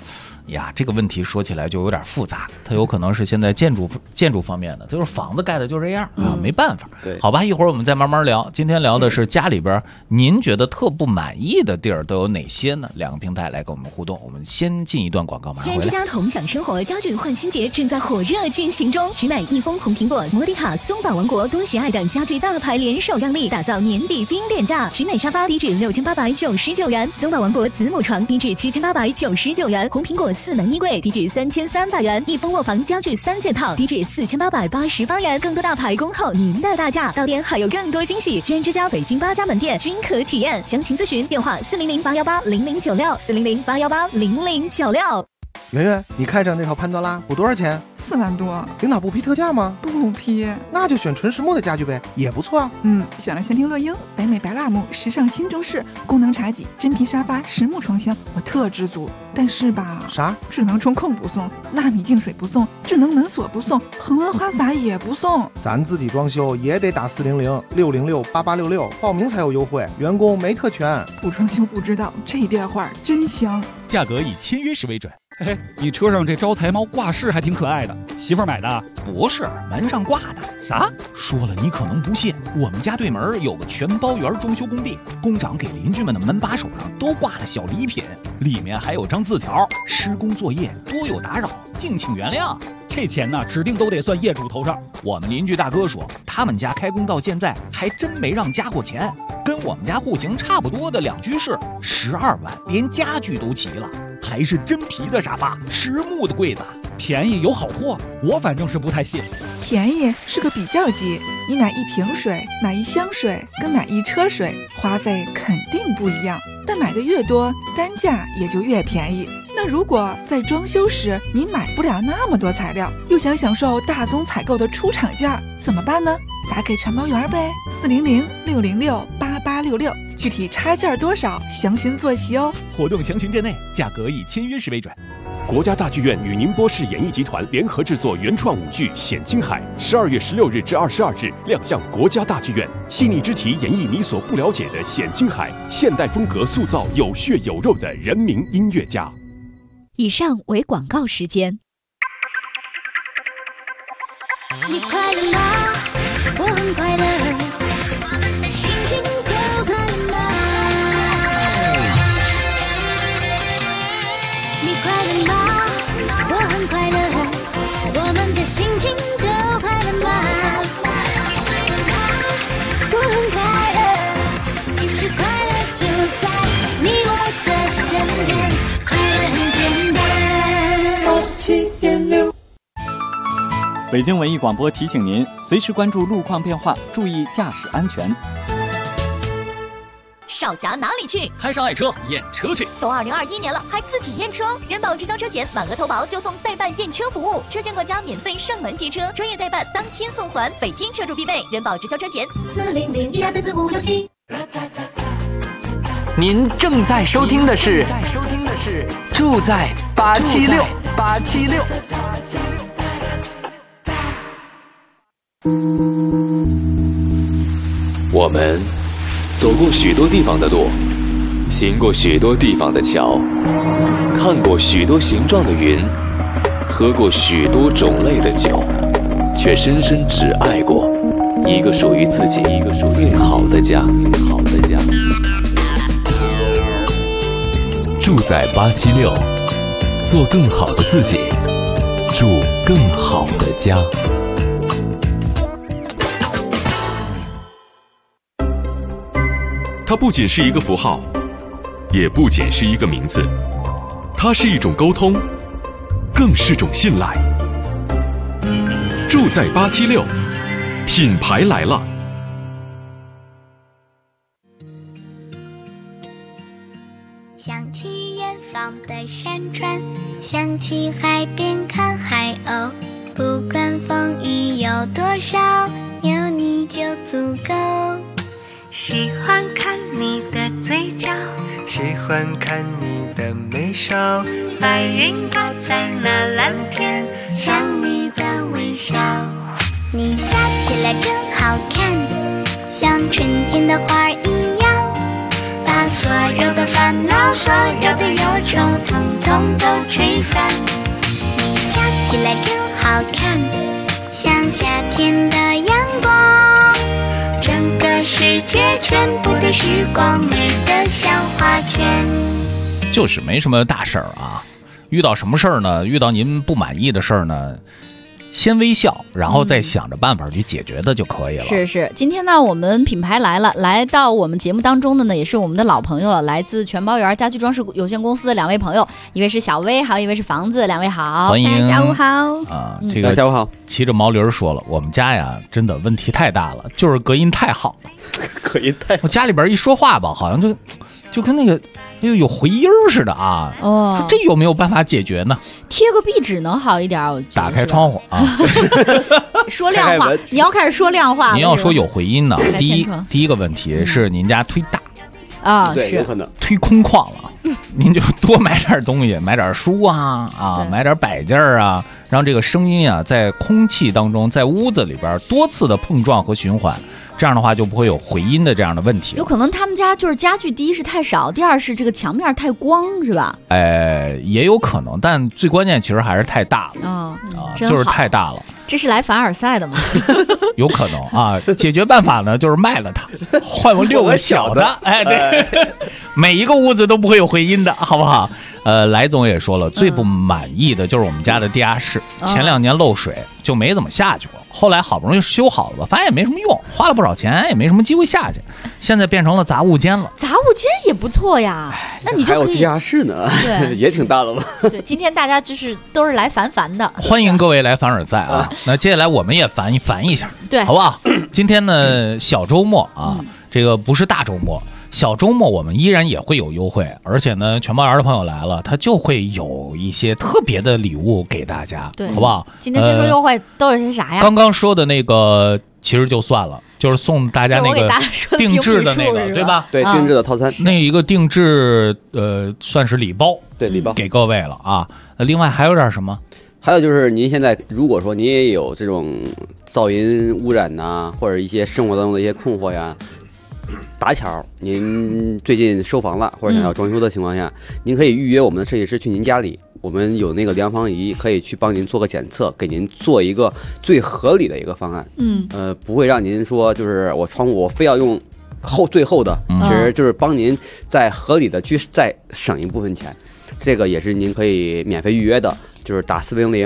Speaker 4: 呀，这个问题说起来就有点复杂，它有可能是现在建筑方面的，就是房子盖的就这样啊，没办法。
Speaker 7: 对，
Speaker 4: 好吧，一会儿我们再慢慢聊。今天聊的是家里边您觉得特不满意的地儿都有哪些呢？两个平台来跟我们互动。我们先进一段广告，马上回来。
Speaker 8: 之家同享生活家具换新节正在火热进行中，取买益丰、红苹果、摩迪卡、松宝王国、多喜爱等家具大牌联手让利，打造年底冰点价。取买沙发低至6899元，松宝王国子母床低至7899元，红苹果4门衣柜低至3300元，益丰卧房家具3件套低至4888元。更多大牌恭候您的大驾，到店还有更多惊喜。居然之家北京8家门店均可体验，详情咨询电话400-818-0096，400-818-0096。
Speaker 9: 圆圆，你看上那套潘多拉不多少钱
Speaker 10: ？4万多。
Speaker 9: 领导不批特价吗？
Speaker 10: 不批。
Speaker 9: 那就选纯实木的家具呗，也不错啊。
Speaker 10: 选了仙庭乐英、北美白蜡木、时尚新中式、功能茶几、真皮沙发、实木床箱，我特知足。但是吧，
Speaker 9: 啥？
Speaker 10: 智能中控不送，纳米净水不送，智能门锁不送，恒温花洒也不送。
Speaker 9: 咱自己装修也得打400-606-8866报名才有优惠，员工没特权。
Speaker 10: 不装修不知道，这电话真香。
Speaker 11: 价格以签约时为准。嘿，你车上这招财猫挂饰还挺可爱的，媳妇儿买的？
Speaker 12: 不是，门上挂的。
Speaker 11: 啥？
Speaker 12: 说了你可能不信，我们家对门有个全包园装修工地，工长给邻居们的门把手上都挂了小礼品，里面还有张字条：施工作业多有打扰，敬请原谅。
Speaker 11: 这钱呢，指定都得算业主头上。
Speaker 12: 我们邻居大哥说，他们家开工到现在还真没让加过钱，跟我们家户型差不多的2居室，12万，连家具都齐了，还是真皮的沙发，实木的柜子，
Speaker 11: 便宜有好货，我反正是不太信。
Speaker 10: 便宜是个比较级，你买1瓶水、买1箱水跟买1车水，花费肯定不一样，但买的越多，单价也就越便宜。那如果在装修时你买不了那么多材料，又想享受大宗采购的出厂价，怎么办呢？打给全包园呗，400-606-8866，具体差价多少，详询坐席哦。
Speaker 12: 活动详询店内，价格以签约时为准。
Speaker 13: 国家大剧院与宁波市演艺集团联合制作原创舞剧《显青海》，12月16日至22日亮相国家大剧院，细腻之题演绎你所不了解的显青海，现代风格塑造有血有肉的人民音乐家。
Speaker 8: 以上为广告时间。
Speaker 14: 你快乐吗？我很快乐，心情都快乐吗？你快乐吗？我很快乐，我们的心情都快乐吗？我很快乐，其实快乐就在你我的身边，快乐很简单。7.6
Speaker 15: 北京文艺广播提醒您，随时关注路况变化，注意驾驶安全。
Speaker 8: 少侠哪里去？
Speaker 12: 摊上爱车验车去。
Speaker 8: 都2021年了，还自己验车？人保直销车险，满额投保就送代办验车服务，车险管家免费上门接车，专业代办当天送还，北京车主必备。人保直销车险400-1244567。
Speaker 16: 您正在收听的是住在876。
Speaker 1: 我们走过许多地方的路，行过许多地方的桥，看过许多形状的云，喝过许多种类的酒，却深深只爱过一个属于自己最好的家。住在876，做更好的自己，住更好的家。
Speaker 2: 它不仅是一个符号，也不仅是一个名字，它是一种沟通，更是种信赖。住在876，品牌来了。
Speaker 14: 想起远方的山川，想起海边看海鸥，不管风雨有多少，有你就足够。喜欢看你的嘴角，
Speaker 17: 喜欢看你的眉梢，白云挂在那蓝天，
Speaker 14: 像你的微笑。你笑起来真好看，像春天的花一样，把所有的烦恼，所有的忧愁统统风都吹散。你笑起来真好看，像夏天的阳光，整个世界全部的时光美得像画卷。
Speaker 4: 就是没什么大事儿啊，遇到什么事儿呢？遇到您不满意的事儿呢，先微笑，然后再想着办法去解决的就可以了。
Speaker 5: 是，今天呢，我们品牌来到我们节目当中的呢，也是我们的老朋友了，来自全包园家具装饰有限公司的2位朋友，一位是小薇，还有一位是房子，2位好，
Speaker 4: 欢迎，
Speaker 6: 下午好
Speaker 4: 啊，这个
Speaker 7: 下午好。
Speaker 4: 骑着毛驴说了，我们家呀，真的问题太大了，就是隔音太好了，
Speaker 7: 隔音太好，
Speaker 4: 我家里边一说话吧，好像就跟那个有回音似的啊。
Speaker 5: 哦，
Speaker 4: 这有没有办法解决呢？
Speaker 5: 贴个壁纸能好一点，我觉得
Speaker 4: 打开窗户啊，
Speaker 5: 说亮话，你要开始说亮话。
Speaker 4: 您要说有回音呢，第一个问题是您家忒大
Speaker 5: 啊，
Speaker 7: 对，有可能
Speaker 4: 忒空旷了，您就多买点东西，买点书啊，买点摆件啊，让这个声音啊在空气当中，在屋子里边多次的碰撞和循环。这样的话就不会有回音的这样的问题。
Speaker 5: 有可能他们家就是家具，第一是太少，第二是这个墙面太光，是吧？
Speaker 4: 也有可能，但最关键其实还是太大了。就是太大了。
Speaker 5: 这是来凡尔赛的吗？
Speaker 4: 有可能啊。解决办法呢，就是卖了它，换我6个小的。哎，对，每一个屋子都不会有回音的，好不好？来总也说了，最不满意的就是我们家的地下室，前2年漏水就没怎么下去过，后来好不容易修好了吧，发现也没什么用，花了不少钱也没什么机会下去，现在变成了杂物间了。
Speaker 5: 杂物间也不错呀，那你就可以
Speaker 7: 还有地下室呢，对，也挺大的吧？
Speaker 5: 对，今天大家都是来烦的，
Speaker 4: 欢迎各位来凡尔赛啊！那接下来我们也烦一下，
Speaker 5: 对，
Speaker 4: 好不好？今天呢，小周末啊，这个不是大周末。小周末我们依然也会有优惠，而且呢，全包园的朋友来了，他就会有一些特别的礼物给大家，
Speaker 5: 对，
Speaker 4: 好不好？
Speaker 5: 今天先说优惠都有些啥呀？
Speaker 4: 刚刚说的那个其实就算了，就是送大家那个定制的那个，对吧？
Speaker 7: 对，定制的套餐，
Speaker 4: 那一个定制算是礼包，
Speaker 7: 对，礼包
Speaker 4: 给各位了啊。另外还有点什么？
Speaker 7: 还有就是您现在如果说您也有这种噪音污染呐，或者一些生活当中的一些困惑呀。打巧，您最近收房了或者想要装修的情况下，您可以预约我们的设计师去您家里，我们有那个量房仪，可以去帮您做个检测，给您做一个最合理的一个方案。不会让您说就是我窗户我非要用最厚的，其实就是帮您在合理的去再省一部分钱。这个也是您可以免费预约的，就是打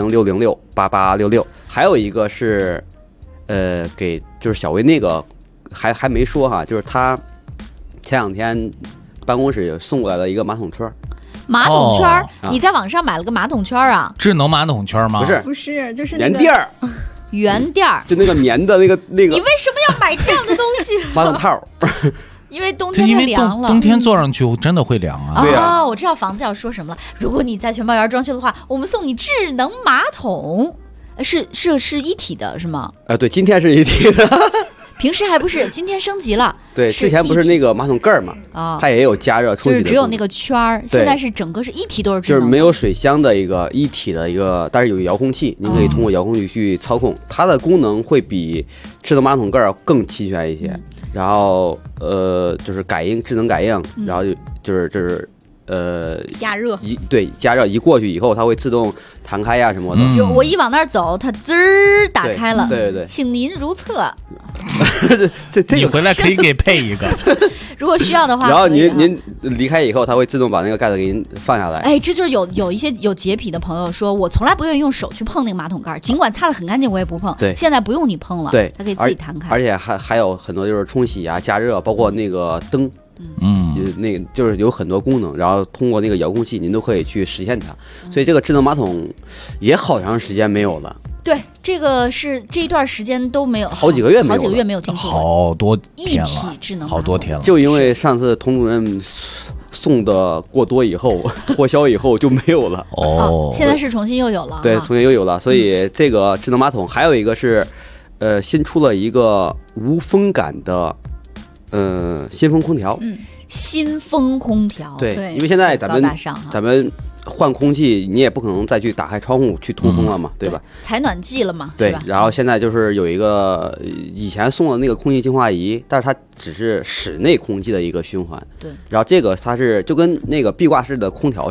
Speaker 7: 400-606-8866。还有一个是给就是小薇那个。还没说哈，就是他前2天办公室送过来的一个马桶圈。
Speaker 5: 马桶圈，你在网上买了个马桶圈啊？
Speaker 4: 智能马桶圈吗？
Speaker 6: 不是，就是
Speaker 7: 棉垫儿。
Speaker 5: 圆垫儿，
Speaker 7: 就那个棉的那个。
Speaker 5: 你为什么要买这样的东西？
Speaker 7: 马桶套。
Speaker 5: 因为冬天太凉了，
Speaker 4: 冬天坐上去真的会凉啊！
Speaker 7: 对啊，
Speaker 5: 我知道房子要说什么了。如果你在全包园装修的话，我们送你智能马桶，是一体的，是吗？
Speaker 7: 对，今天是一体的。
Speaker 5: 平时还不是，今天升级了。
Speaker 7: 对，之前不是那个马桶盖嘛，它也有加热冲洗的，
Speaker 5: 就是只有那个圈儿，现在是整个是一体都是智能的，
Speaker 7: 就是没有水箱的一个一体的一个，但是有遥控器，您可以通过遥控器去操控，它的功能会比智能马桶盖更齐全一些。然后就是智能感应，然后就是
Speaker 6: 加热
Speaker 7: 加热一过去以后，它会自动弹开呀什么的。
Speaker 5: 我一往那儿走，它滋儿打开了。
Speaker 7: 对，
Speaker 5: 请您如厕。
Speaker 4: 你回来可以给配一个，
Speaker 5: 如果需要的话。
Speaker 7: 然后您离开以后，它会自动把那个盖子给您放下来。
Speaker 5: 哎，这就是有一些有洁癖的朋友说，我从来不愿意用手去碰那个马桶盖，尽管擦得很干净，我也不碰。
Speaker 7: 对，
Speaker 5: 现在不用你碰了，
Speaker 7: 对，
Speaker 5: 它可以自己弹开。
Speaker 7: 而且还有很多就是冲洗啊、加热，包括那个灯。就是有很多功能，然后通过那个遥控器，您都可以去实现它。所以这个智能马桶也好长时间没有了。
Speaker 5: 对，这个是这一段时间都没有，
Speaker 7: 好几个月没
Speaker 5: 有听说，
Speaker 4: 好多天了，
Speaker 5: 一体智能
Speaker 4: 好多天了。
Speaker 7: 就因为上次童主任送的过多以后，脱销以后就没有了。
Speaker 5: 现在是重新又有了。
Speaker 7: 对，重新又有了。所以这个智能马桶还有一个是，新出了一个无风感的。新风空调，
Speaker 5: 新风空调，
Speaker 7: 对，因为现在咱们换空气，你也不可能再去打开窗户去通风了嘛，对吧？
Speaker 5: 采暖季了嘛，
Speaker 7: 对。然后现在就是有一个以前送的那个空气净化仪，但是它只是室内空气的一个循环，
Speaker 5: 对。
Speaker 7: 然后这个它是就跟那个壁挂式的空调似的，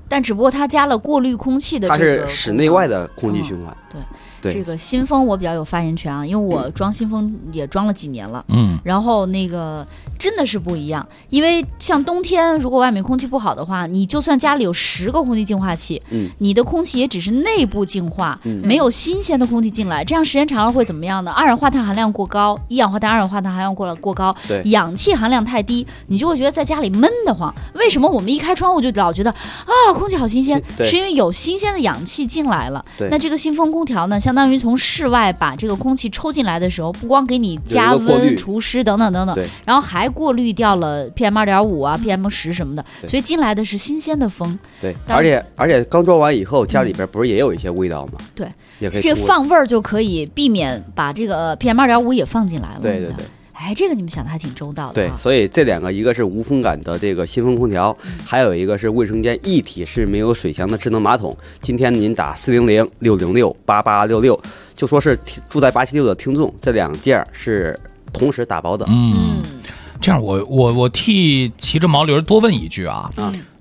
Speaker 5: 但只不过它加了过滤空气的这个，
Speaker 7: 它是室内外的空气循环。
Speaker 5: 对，这个新风我比较有发言权啊，因为我装新风也装了几年了，然后那个真的是不一样，因为像冬天如果外面空气不好的话，你就算家里有10个空气净化器，你的空气也只是内部净化，没有新鲜的空气进来，这样时间长了会怎么样呢？二氧化碳含量过高，一氧化碳、二氧化碳含量过高，氧气含量太低，你就会觉得在家里闷得慌。为什么我们一开窗户就老觉得啊空气好新鲜？是因为有新鲜的氧气进来了。那这个新风空调呢，相当于从室外把这个空气抽进来的时候，不光给你加温、除湿等等等等，然后还过滤掉了 PM2.5 啊、PM10什么的，所以进来的是新鲜的风。
Speaker 7: 对，而且刚装完以后，家里边不是也有一些味道吗？
Speaker 5: 对，这个放味儿就可以避免把这个 PM2.5 也放进来了。
Speaker 7: 对。
Speaker 5: 哎，这个你们想的还挺周到的。
Speaker 7: 对，所以这2个，一个是无风感的这个新风空调，还有一个是卫生间一体式没有水箱的智能马桶。今天您打400-606-8866，就说是住在876的听众，这2件是同时打包的。
Speaker 4: 这样我替骑着毛驴多问一句啊，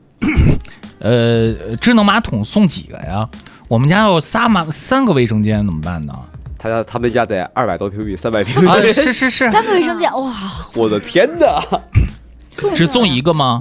Speaker 4: 智能马桶送几个呀？我们家有3个卫生间怎么办呢？
Speaker 7: 他们家得200多平米、300平米，
Speaker 4: 是
Speaker 5: 3个卫生间，哇！
Speaker 7: 我的天哪！
Speaker 4: 只送一个吗？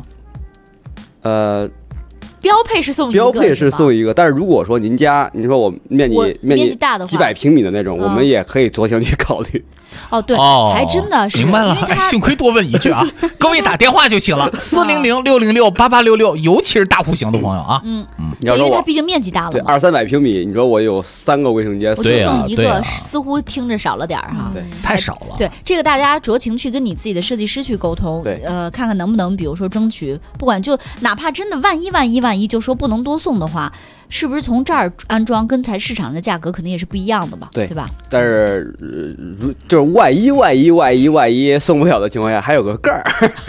Speaker 5: 标配是送
Speaker 7: 一个，但是如果说您家，你说我面积
Speaker 5: 大的话，
Speaker 7: 几百平米的那种，我们也可以酌情去考虑。
Speaker 5: 对，还真的是
Speaker 4: 明白了。幸亏多问一句啊，各位打电话就行了，400-606-8866，尤其是大户型的朋友啊。
Speaker 5: 因为它毕竟面积大了，
Speaker 7: 对，200-300平米，你说我有3个卫生间，
Speaker 5: 我就送一个，似乎听着少了点哈，
Speaker 4: 太少了。
Speaker 5: 对，这个大家酌情去跟你自己的设计师去沟通，看看能不能，比如说争取，不管就哪怕真的万一就说不能多送的话，是不是从这儿安装跟市场的价格肯定也是不一样的嘛？对吧？
Speaker 7: 但是就是万一送不了的情况下，还有个盖儿。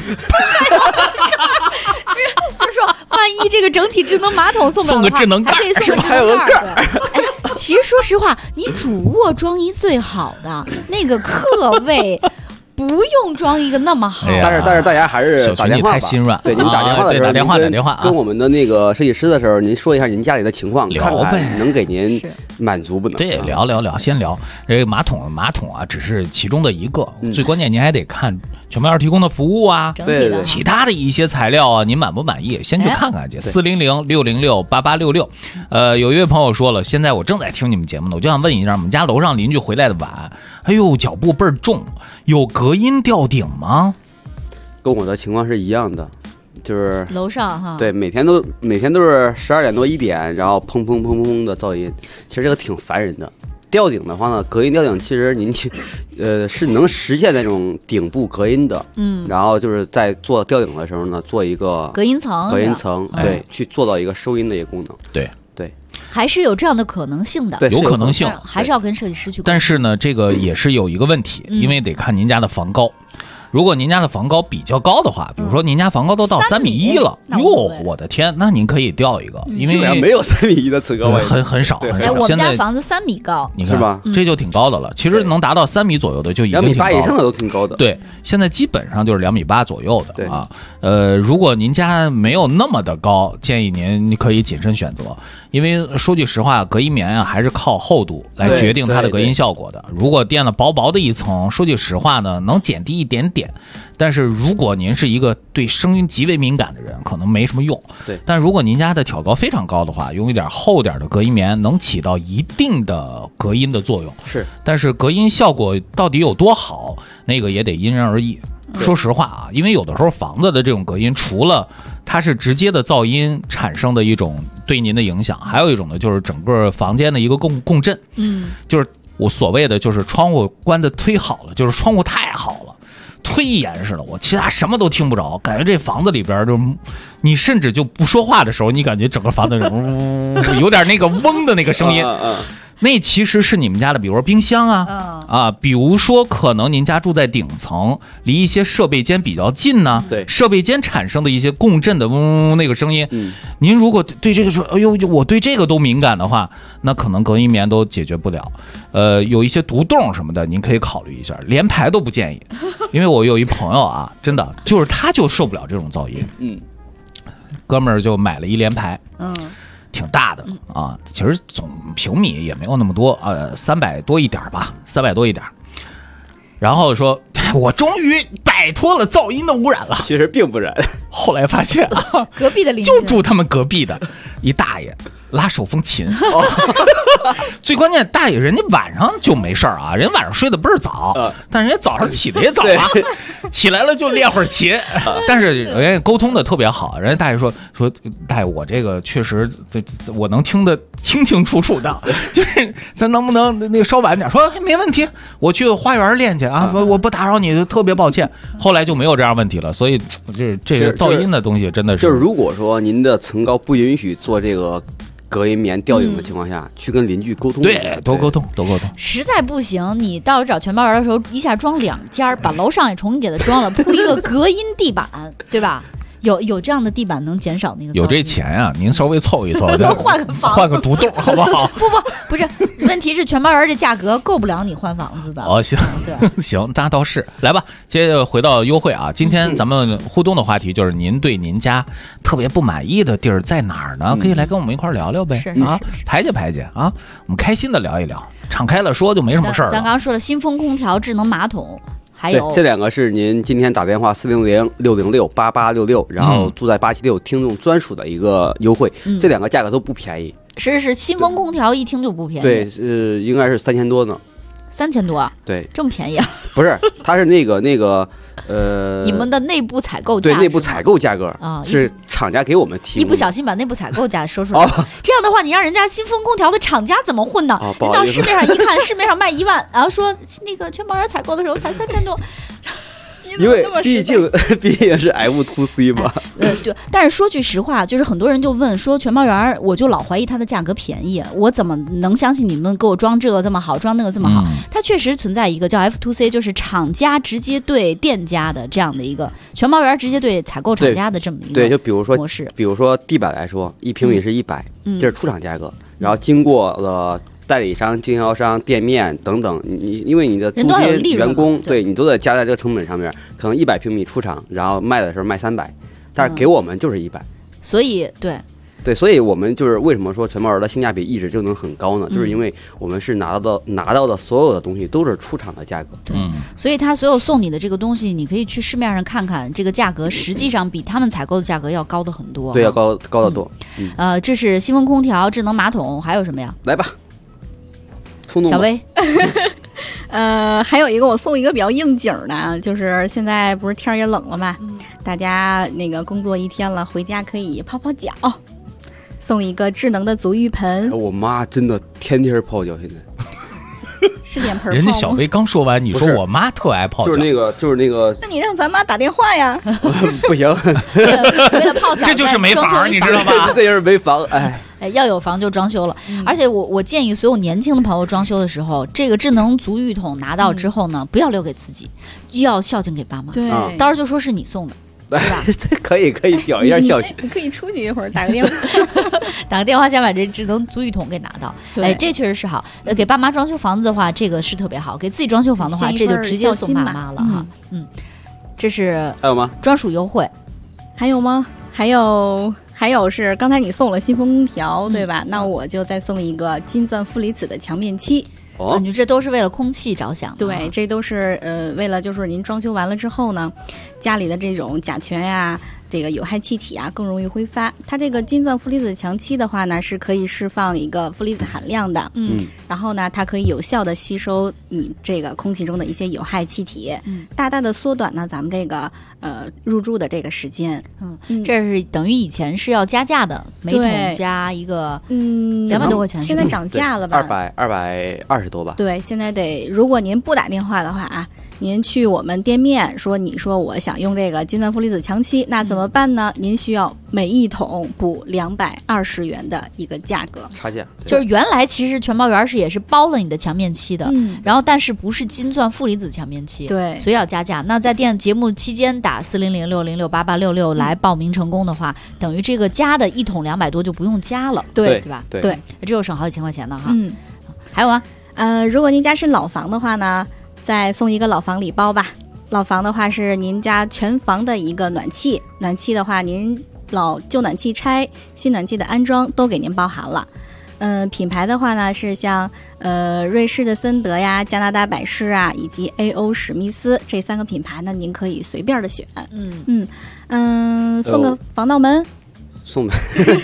Speaker 5: 就是说，万一这个整体智能马桶送不了的话，
Speaker 4: 送个智能盖，
Speaker 5: 还可以送个智能盖儿。其实说实话，你主卧装一最好的那个客位。不用装一个那么好，
Speaker 7: 但是大家还是打电话吧。
Speaker 4: 太心软。
Speaker 7: 对，您打电话的时候，
Speaker 4: 打电话
Speaker 7: 跟我们的那个设计师的时候，您说一下您家里的情况，看看能给您满足不能？
Speaker 4: 对，聊，先聊这个马桶啊，只是其中的一个，最关键您还得看全面提供的服务啊，
Speaker 5: 对，
Speaker 4: 其他的一些材料啊，您满不满意？先去看看去。400-606-8866。有一位朋友说了，现在我正在听你们节目呢，我就想问一下，我们家楼上邻居回来的晚，哎呦，脚步倍儿重，有隔音吊顶吗？
Speaker 7: 跟我的情况是一样的，就是
Speaker 5: 楼上哈，
Speaker 7: 对，每天都是12点多1点，然后砰砰砰砰的噪音，其实这个挺烦人的。吊顶的话呢，隔音吊顶其实您是能实现那种顶部隔音的，然后就是在做吊顶的时候呢，做一个
Speaker 5: 隔音层，
Speaker 7: 对，去做到一个收音的一个功能，
Speaker 4: 对，
Speaker 5: 还是有这样的可能性的，
Speaker 4: 有可能性，
Speaker 5: 还是要跟设计师去。
Speaker 4: 但是呢，这个也是有一个问题，因为得看您家的房高。如果您家的房高比较高的话，比如说您家房高都到3.1米了，哟，我的天，那您可以吊一个，因为
Speaker 7: 没有3.1米的次高位，
Speaker 4: 很少。
Speaker 5: 我们家房子3米高，
Speaker 4: 你看是吧？这就挺高的了。其实能达到3米左右的就已经挺高了。
Speaker 7: 2.8米以上的都挺高的。
Speaker 4: 对，现在基本上就是2.8米左右的啊。如果您家没有那么的高，建议您可以谨慎选择，因为说句实话，隔音棉啊还是靠厚度来决定它的隔音效果的。如果垫了薄薄的一层，说句实话呢，能减低一点点。但是如果您是一个对声音极为敏感的人，可能没什么用。
Speaker 7: 对，
Speaker 4: 但如果您家的挑高非常高的话，用一点厚点的隔音棉能起到一定的隔音的作用。
Speaker 7: 是，
Speaker 4: 但是隔音效果到底有多好，那个也得因人而异。说实话啊，因为有的时候房子的这种隔音，除了它是直接的噪音产生的一种对您的影响，还有一种呢，就是整个房间的一个共振。就是我所谓的就是窗户关的忒好了，就是窗户太好了。忒严实了，我其他什么都听不着，感觉这房子里边就，你甚至就不说话的时候，你感觉整个房子有点那个嗡的那个声音。那其实是你们家的，比如说冰箱啊，比如说可能您家住在顶层，离一些设备间比较近呢，
Speaker 7: 对，
Speaker 4: 设备间产生的一些共振的嗡那个声音，您如果对这个说，哎呦，我对这个都敏感的话，那可能隔音棉都解决不了。有一些独栋什么的，您可以考虑一下，连排都不建议，因为我有一朋友啊，真的就是他就受不了这种噪音。 哥们儿就买了一联排，挺大的啊，其实总平米也没有那么多，300多一点吧，300多一点。然后说，我终于摆脱了噪音的污染了。
Speaker 7: 其实并不然，
Speaker 4: 后来发现
Speaker 5: 隔壁的邻居
Speaker 4: 就住他们隔壁的一大爷拉手风琴。最关键，大爷人家晚上就没事啊，人晚上睡得倍儿早，但人家早上起的也早啊，起来了就练会儿琴。但是人家沟通的特别好，人家大爷说大爷，我这个确实我能听得清清楚楚的，就是咱能不能那个稍晚点？说没问题，我去花园练去啊，我不打扰你，特别抱歉。后来就没有这样问题了，所以这个噪音的东西真的是，
Speaker 7: 就是如果说您的层高不允许做这个隔音棉吊顶的情况下，去跟邻居沟通，
Speaker 4: 对，多沟通。
Speaker 5: 实在不行，你到时候找全包园的时候，一下装2间，把楼上也重新给它装了，铺一个隔音地板，对吧？有这样的地板能减少那个噪音。
Speaker 4: 有这钱啊，您稍微凑一凑，
Speaker 5: 换个房，
Speaker 4: 换个独栋，好不好？
Speaker 5: 不是，问题是全包园这价格够不了你换房子的。
Speaker 4: 行，对，行，那倒是。来吧，接着回到优惠啊。今天咱们互动的话题就是您对您家特别不满意的地儿在哪儿呢？可以来跟我们一块聊聊呗，排解啊，我们开心的聊一聊，敞开了说就没什么事儿了。
Speaker 5: 咱刚刚说了新风空调、智能马桶。还有
Speaker 7: 这2个是您今天打电话400-606-8866，然后住在876听众专属的一个优惠，这2个价格都不便宜。
Speaker 5: 是，新风空调一听就不便宜。
Speaker 7: 对，应该是3000多呢。
Speaker 5: 3000多啊？
Speaker 7: 对，
Speaker 5: 这么便宜啊？
Speaker 7: 不是，它是那个
Speaker 5: 你们的内部采购价，
Speaker 7: 对，内部采购价格是厂家给我们提供。
Speaker 5: 一不小心把内部采购价说出来，这样的话，你让人家新风空调的厂家怎么混呢？人到市面上一看，市面上卖1万，然后说那个全包园采购的时候才3000多。
Speaker 7: 因为毕竟是 M2C 嘛。
Speaker 5: 对，但是说句实话，就是很多人就问说全包园，我就老怀疑它的价格便宜，我怎么能相信你们给我装这个这么好，装那个这么好？它确实存在一个叫 F2C， 就是厂家直接对店家的这样的一个全包园直接对采购厂家的这么一个模式。
Speaker 7: 对，就比如说地板来说，1平米是100，这是出厂价格，然后经过了代理商、经销商、店面等等，因为你的租金、员工，对你都得加在这个成本上面。可能100平米出厂，然后卖的时候卖300，但是给我们就是100。
Speaker 5: 所以
Speaker 7: 对，所以我们就是为什么说全包园的性价比一直就能很高呢？就是因为我们是拿到的所有的东西都是出厂的价格。
Speaker 5: 对，所以他所有送你的这个东西，你可以去市面上看看，这个价格实际上比他们采购的价格要高的很多。
Speaker 7: 对，要高得多。
Speaker 5: 这是新风空调、智能马桶，还有什么呀？
Speaker 7: 来吧。
Speaker 5: 小薇，
Speaker 6: 还有一个我送一个比较应景的，就是现在不是天也冷了嘛，大家那个工作一天了，回家可以泡泡脚，送一个智能的足浴盆。
Speaker 7: 我妈真的天天泡脚，现在
Speaker 6: 是脸盆泡吗？
Speaker 4: 人家小薇刚说完，你说我妈特爱泡脚，
Speaker 7: 就是那个。
Speaker 6: 那你让咱妈打电话呀？
Speaker 7: 不行，
Speaker 5: 为了泡脚，
Speaker 4: 这就是没房，你知道吧？
Speaker 7: 这就是没房，
Speaker 5: 要有房就装修了。而且我建议所有年轻的朋友装修的时候，这个智能足浴桶拿到之后呢，不要留给自己，要孝敬给爸妈。
Speaker 6: 对，
Speaker 5: 到时候就说是你送的。对吧？
Speaker 7: 可以表一下孝心。
Speaker 6: 你可以出去一会儿，打个电话，
Speaker 5: 打个电话先把这智能足浴桶给拿到。这确实是好。给爸妈装修房子的话，这个是特别好；给自己装修房的话，这就直接送爸妈了哈。这是
Speaker 7: 还有吗？
Speaker 5: 专属优惠，
Speaker 6: 还有吗？还有是刚才你送了新风空调，对吧？那我就再送一个金钻负离子的墙面漆。
Speaker 5: 你这都是为了空气着想。
Speaker 6: 对，这都是为了就是您装修完了之后呢，家里的这种甲醛呀、这个有害气体啊更容易挥发。它这个金钻负离子墙漆的话呢，是可以释放一个负离子含量的，然后呢，它可以有效的吸收你这个空气中的一些有害气体，大大的缩短呢咱们这个入住的这个时间。
Speaker 5: 这是等于以前是要加价的，每桶加一个200多块钱，
Speaker 6: 现在涨价了吧
Speaker 7: ？220多吧？
Speaker 6: 对，现在如果您不打电话的话啊，您去我们店面你说我想用这个金钻负离子墙漆，那怎么办呢？您需要每一桶补220元的一个价格
Speaker 7: 差价。
Speaker 5: 就是原来其实全包园也是包了你的墙面漆的，然后但是不是金钻负离子墙面漆，
Speaker 6: 对，
Speaker 5: 所以要加价。那在节目期间打400-606-8866来报名成功的话，等于这个加的一桶200多就不用加了，
Speaker 6: 对
Speaker 5: 吧？
Speaker 6: 对，
Speaker 5: 这又省好几千块钱呢哈。还有啊，
Speaker 6: 如果您家是老房的话呢，再送一个老房礼包吧。老房的话是您家全房的一个暖气的话，您旧暖气拆、新暖气的安装都给您包含了。品牌的话呢是像瑞士的森德呀、加拿大百仕啊，以及 AO 史密斯这3个品牌呢，您可以随便的选。送个防盗门，
Speaker 7: 送个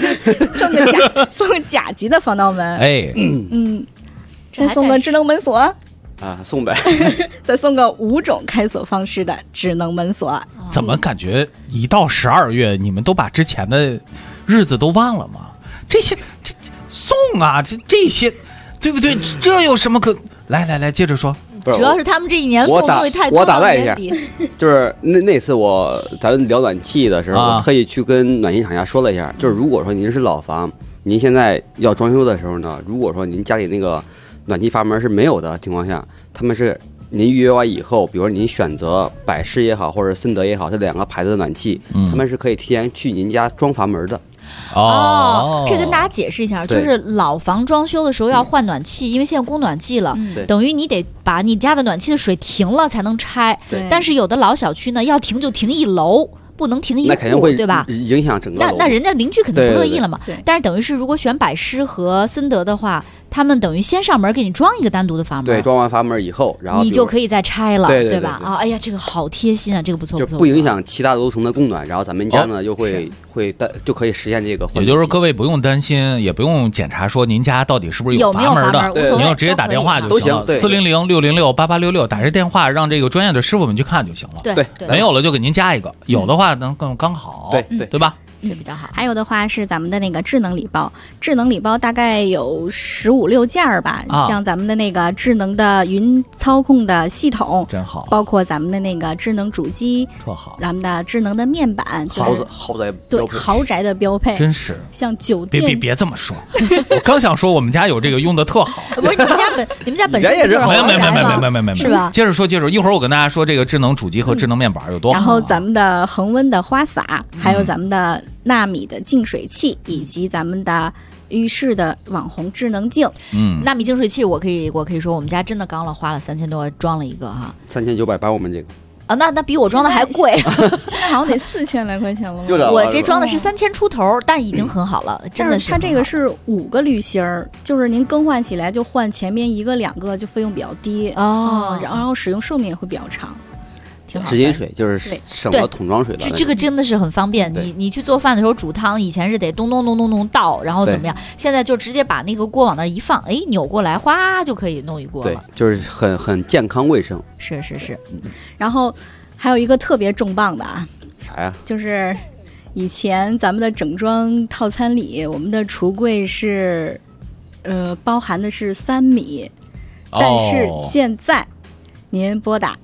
Speaker 6: 甲级的防盗门，再送个智能门锁
Speaker 7: 啊，送呗，
Speaker 6: 再送个5种开锁方式的智能门锁。
Speaker 4: 怎么感觉一到12月，你们都把之前的日子都忘了吗？这送啊，这些，对不对？这有什么可来接着说。
Speaker 5: 主要是他们这一年送会太多了。
Speaker 7: 我打断一下，就是那次咱们聊暖气的时候，我特意去跟暖气厂家说了一下，就是如果说您是老房，您现在要装修的时候呢，如果说您家里那个暖气阀门是没有的情况下，他们是您预约完以后，比如说您选择百仕也好，或者森德也好，这2个牌子的暖气，他们是可以提前去您家装阀门的。
Speaker 5: 这跟大家解释一下，就是老房装修的时候要换暖气，因为现在供暖季了，等于你得把你家的暖气的水停了才能拆。但是有的老小区呢，要停就停1楼，不能停1户，
Speaker 7: 那肯定会
Speaker 5: 对吧？
Speaker 7: 影响整个楼。
Speaker 5: 那人家邻居肯定不乐意了嘛。但是等于是如果选百仕和森德的话，他们等于先上门给你装一个单独的阀门，
Speaker 7: 对，装完阀门以后，然后
Speaker 5: 你就可以再拆了，
Speaker 7: 对
Speaker 5: 吧？哎呀，这个好贴心啊，这个不错，
Speaker 7: 就不影响其他楼层的供暖，然后咱们家呢又会就可以实现这个。
Speaker 4: 也就是各位不用担心，也不用检查说您家到底是不是
Speaker 5: 有
Speaker 4: 阀门的，您就直接打电话就行了，400-606-8866，打这电话让这个专业的师傅们去看就行了。
Speaker 5: 对，
Speaker 4: 没有了就给您加一个，有的话能刚好，对吧？
Speaker 5: 这比较好。
Speaker 6: 还有的话是咱们的那个智能礼包，智能礼包大概有15-16件吧，像咱们的那个智能的云操控的系统，
Speaker 4: 真好，
Speaker 6: 包括咱们的那个智能主机，
Speaker 4: 特好，
Speaker 6: 咱们的智能的面板，豪宅的标配，
Speaker 4: 真是
Speaker 6: 像酒店。
Speaker 4: 别这么说，我刚想说我们家有这个用的特好，
Speaker 5: 不是你们家本身就是豪宅吗？
Speaker 4: 没，
Speaker 5: 是吧？
Speaker 4: 接着说，一会儿我跟大家说这个智能主机和智能面板有多好。
Speaker 6: 然后咱们的恒温的花洒，还有咱们的纳米的净水器，以及咱们的浴室的网红智能镜。
Speaker 5: 纳米净水器我可以说我们家真的刚了，花了3000多装了一个哈
Speaker 7: ，3980我们这个
Speaker 5: 啊，那比我装的还贵，
Speaker 6: 现在好像得4000来块钱了。
Speaker 5: 我这装的是3000出头，但已经很好了，真的是。
Speaker 6: 它这个是5个滤芯儿，就是您更换起来就换前面1个2个，就费用比较低然后使用寿命也会比较长。
Speaker 7: 直饮水就是省了桶装水了，
Speaker 5: 这个真的是很方便。你去做饭的时候煮汤，以前是得咚咚咚咚咚倒，然后怎么样？现在就直接把那个锅往那一放，扭过来，哗就可以弄一锅了。
Speaker 7: 对，就是很健康卫生。
Speaker 6: 是。然后还有一个特别重磅的
Speaker 7: 啥呀？
Speaker 6: 就是以前咱们的整装套餐里，我们的橱柜是包含的是3米，但是现在。您拨打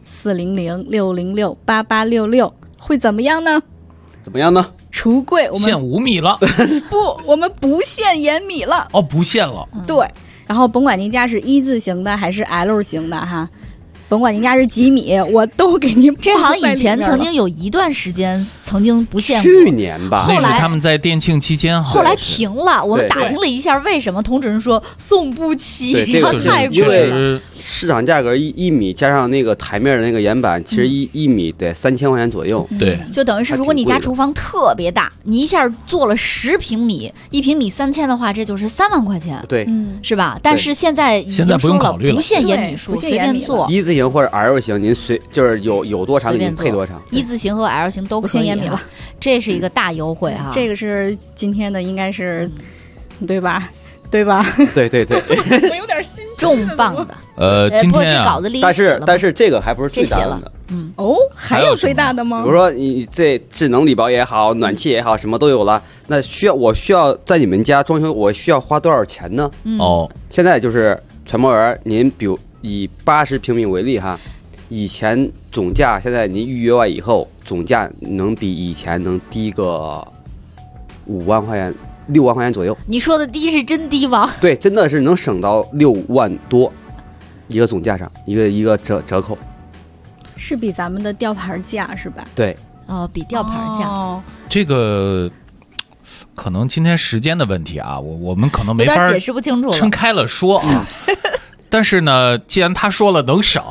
Speaker 6: 400-606-8866会怎么样呢？橱柜我们
Speaker 4: 限5米了，
Speaker 6: 我们不限延米了。
Speaker 4: 不限了。
Speaker 6: 对，然后甭管您家是1字形的还是 L 型的哈，甭管您家是几米，我都给您。
Speaker 5: 这好像以前曾经有一段时间曾经不限过，
Speaker 7: 去年吧，
Speaker 5: 后来
Speaker 4: 他们在店庆期间，
Speaker 5: 后来停了。我们打听了一下，为什么？同主任说送不起，太贵
Speaker 7: 了。市场价格1米加上那个台面的那个岩板，其实一米得3000块钱左右。
Speaker 4: 对，
Speaker 5: 就等于是如果你家厨房特别大，你一下做了10平米，1平米3000的话，这就是3万块钱。
Speaker 7: 对，
Speaker 5: 是吧？但是现在已经说了，不限延米数，随便做。
Speaker 7: 1字形或者 L 型，您就是有多长您配多长。
Speaker 5: 1字形和 L 型都不限延米了，这是一个大优惠哈。
Speaker 6: 这个是今天的，应该是对吧？
Speaker 7: 对，
Speaker 6: 我有点心
Speaker 5: 重磅的。
Speaker 4: 今天
Speaker 5: 这稿子里
Speaker 7: 但是这个还不是最大的。
Speaker 6: 还有最大的吗？
Speaker 7: 比如说你这智能礼包也好，暖气也好，什么都有了。那我需要在你们家装修，我需要花多少钱呢？现在就是传播员，您比如以80平米为例哈，以前总价现在您预约完以后，总价能比以前能低个5万块钱。6万块钱左右。
Speaker 5: 你说的低是真低吗？
Speaker 7: 对，真的是能省到6万多一个总价上，一个折扣，
Speaker 6: 是比咱们的吊牌价是吧？
Speaker 7: 对，
Speaker 5: 比吊牌价。
Speaker 4: 这个可能今天时间的问题啊，我们可能没法
Speaker 5: 解释不清楚了，
Speaker 4: 撑开了说啊。但是呢，既然他说了能省，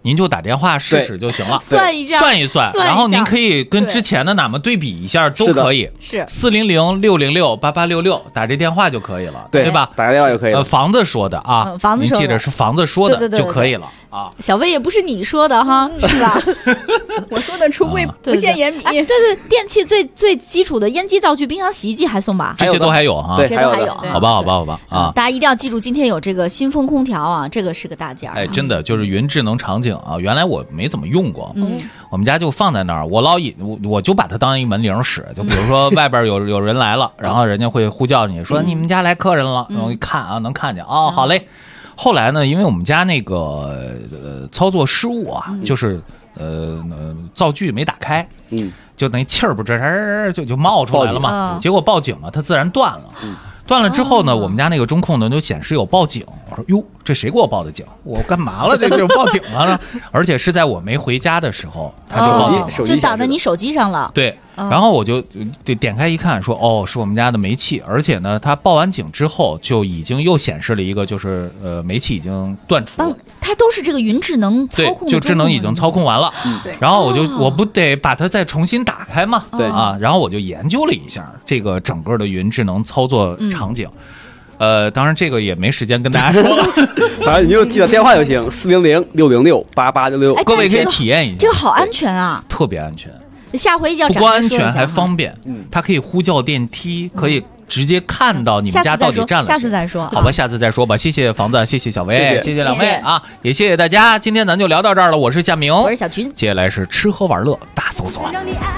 Speaker 4: 您就打电话试试就行了，
Speaker 5: 算一
Speaker 4: 算，然后您可以跟之前的哪么对比一下都可以。
Speaker 5: 是
Speaker 4: 400-606-8866打这电话就可以了，对吧？
Speaker 7: 打个电话就可以了。
Speaker 4: 房子说的啊，
Speaker 5: 房子说的，
Speaker 4: 您记着是房子说的就可以了啊。
Speaker 5: 小薇也不是你说的哈，是吧？
Speaker 6: 我说的橱柜不限延比。
Speaker 5: 对，电器最基础的烟机、灶具、冰箱、洗衣机还送吧？
Speaker 4: 这些都还有哈，
Speaker 5: 这些都还有。
Speaker 4: 好吧啊！
Speaker 5: 大家一定要记住，今天有这个新风空调啊，这个是个大件。
Speaker 4: 哎，真的就是云智能场景啊，原来我没怎么用过，我们家就放在那儿，我就把它当一门铃使，就比如说外边有人来了，然后人家会呼叫你说你们家来客人了，然后一看啊能看见哦，好嘞。后来呢，因为我们家那个操作失误啊，就是灶具没打开，就那气儿不就冒出来了嘛，结果报警了，它自然断了。断了之后呢，我们家那个中控呢就显示有报警。我说哟，这谁给我报的警？我干嘛了？这就报警了呢？而且是在我没回家的时候，他就报警，
Speaker 5: 就打在你手机上了。
Speaker 4: 对，然后我就点开一看，说哦，是我们家的煤气。而且呢，他报完警之后，就已经又显示了一个，就是煤气已经断除了。
Speaker 5: 它都是这个云智能操控的，
Speaker 4: 就智能已经操控完了。然后我不得把它再重新打开吗？
Speaker 7: 对
Speaker 4: 啊，然后我就研究了一下这个整个的云智能操作场景。当然这个也没时间跟大家说了，
Speaker 7: 反正你就记得电话就行，400-606-8866。
Speaker 4: 各位可以体验一下，
Speaker 5: 这个好安全啊，
Speaker 4: 特别安全。
Speaker 5: 下回要
Speaker 4: 不光安全还方便，它可以呼叫电梯，可以直接看到你们家到底站了谁。
Speaker 5: 下次再说，
Speaker 4: 好吧，下次再说吧。谢谢房子，谢谢小薇，
Speaker 7: 谢
Speaker 4: 谢两位啊，也谢谢大家。今天咱就聊到这儿了，我是夏明，
Speaker 5: 我是小军，
Speaker 4: 接下来是吃喝玩乐大搜索。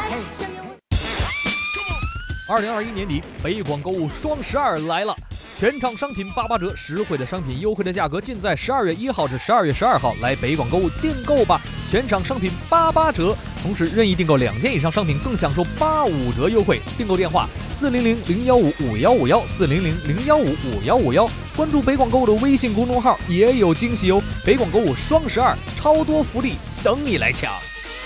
Speaker 18: 2021年底，北广购物双12来了。全场商品88折，实惠的商品，优惠的价格，尽在12月1号至12月12号来北广购物订购吧！全场商品88折，同时任意订购2件以上商品更享受85折优惠。订购电话400-015-5151，400-015-5151，关注北广购物的微信公众号也有惊喜哦！北广购物双12，超多福利等你来抢。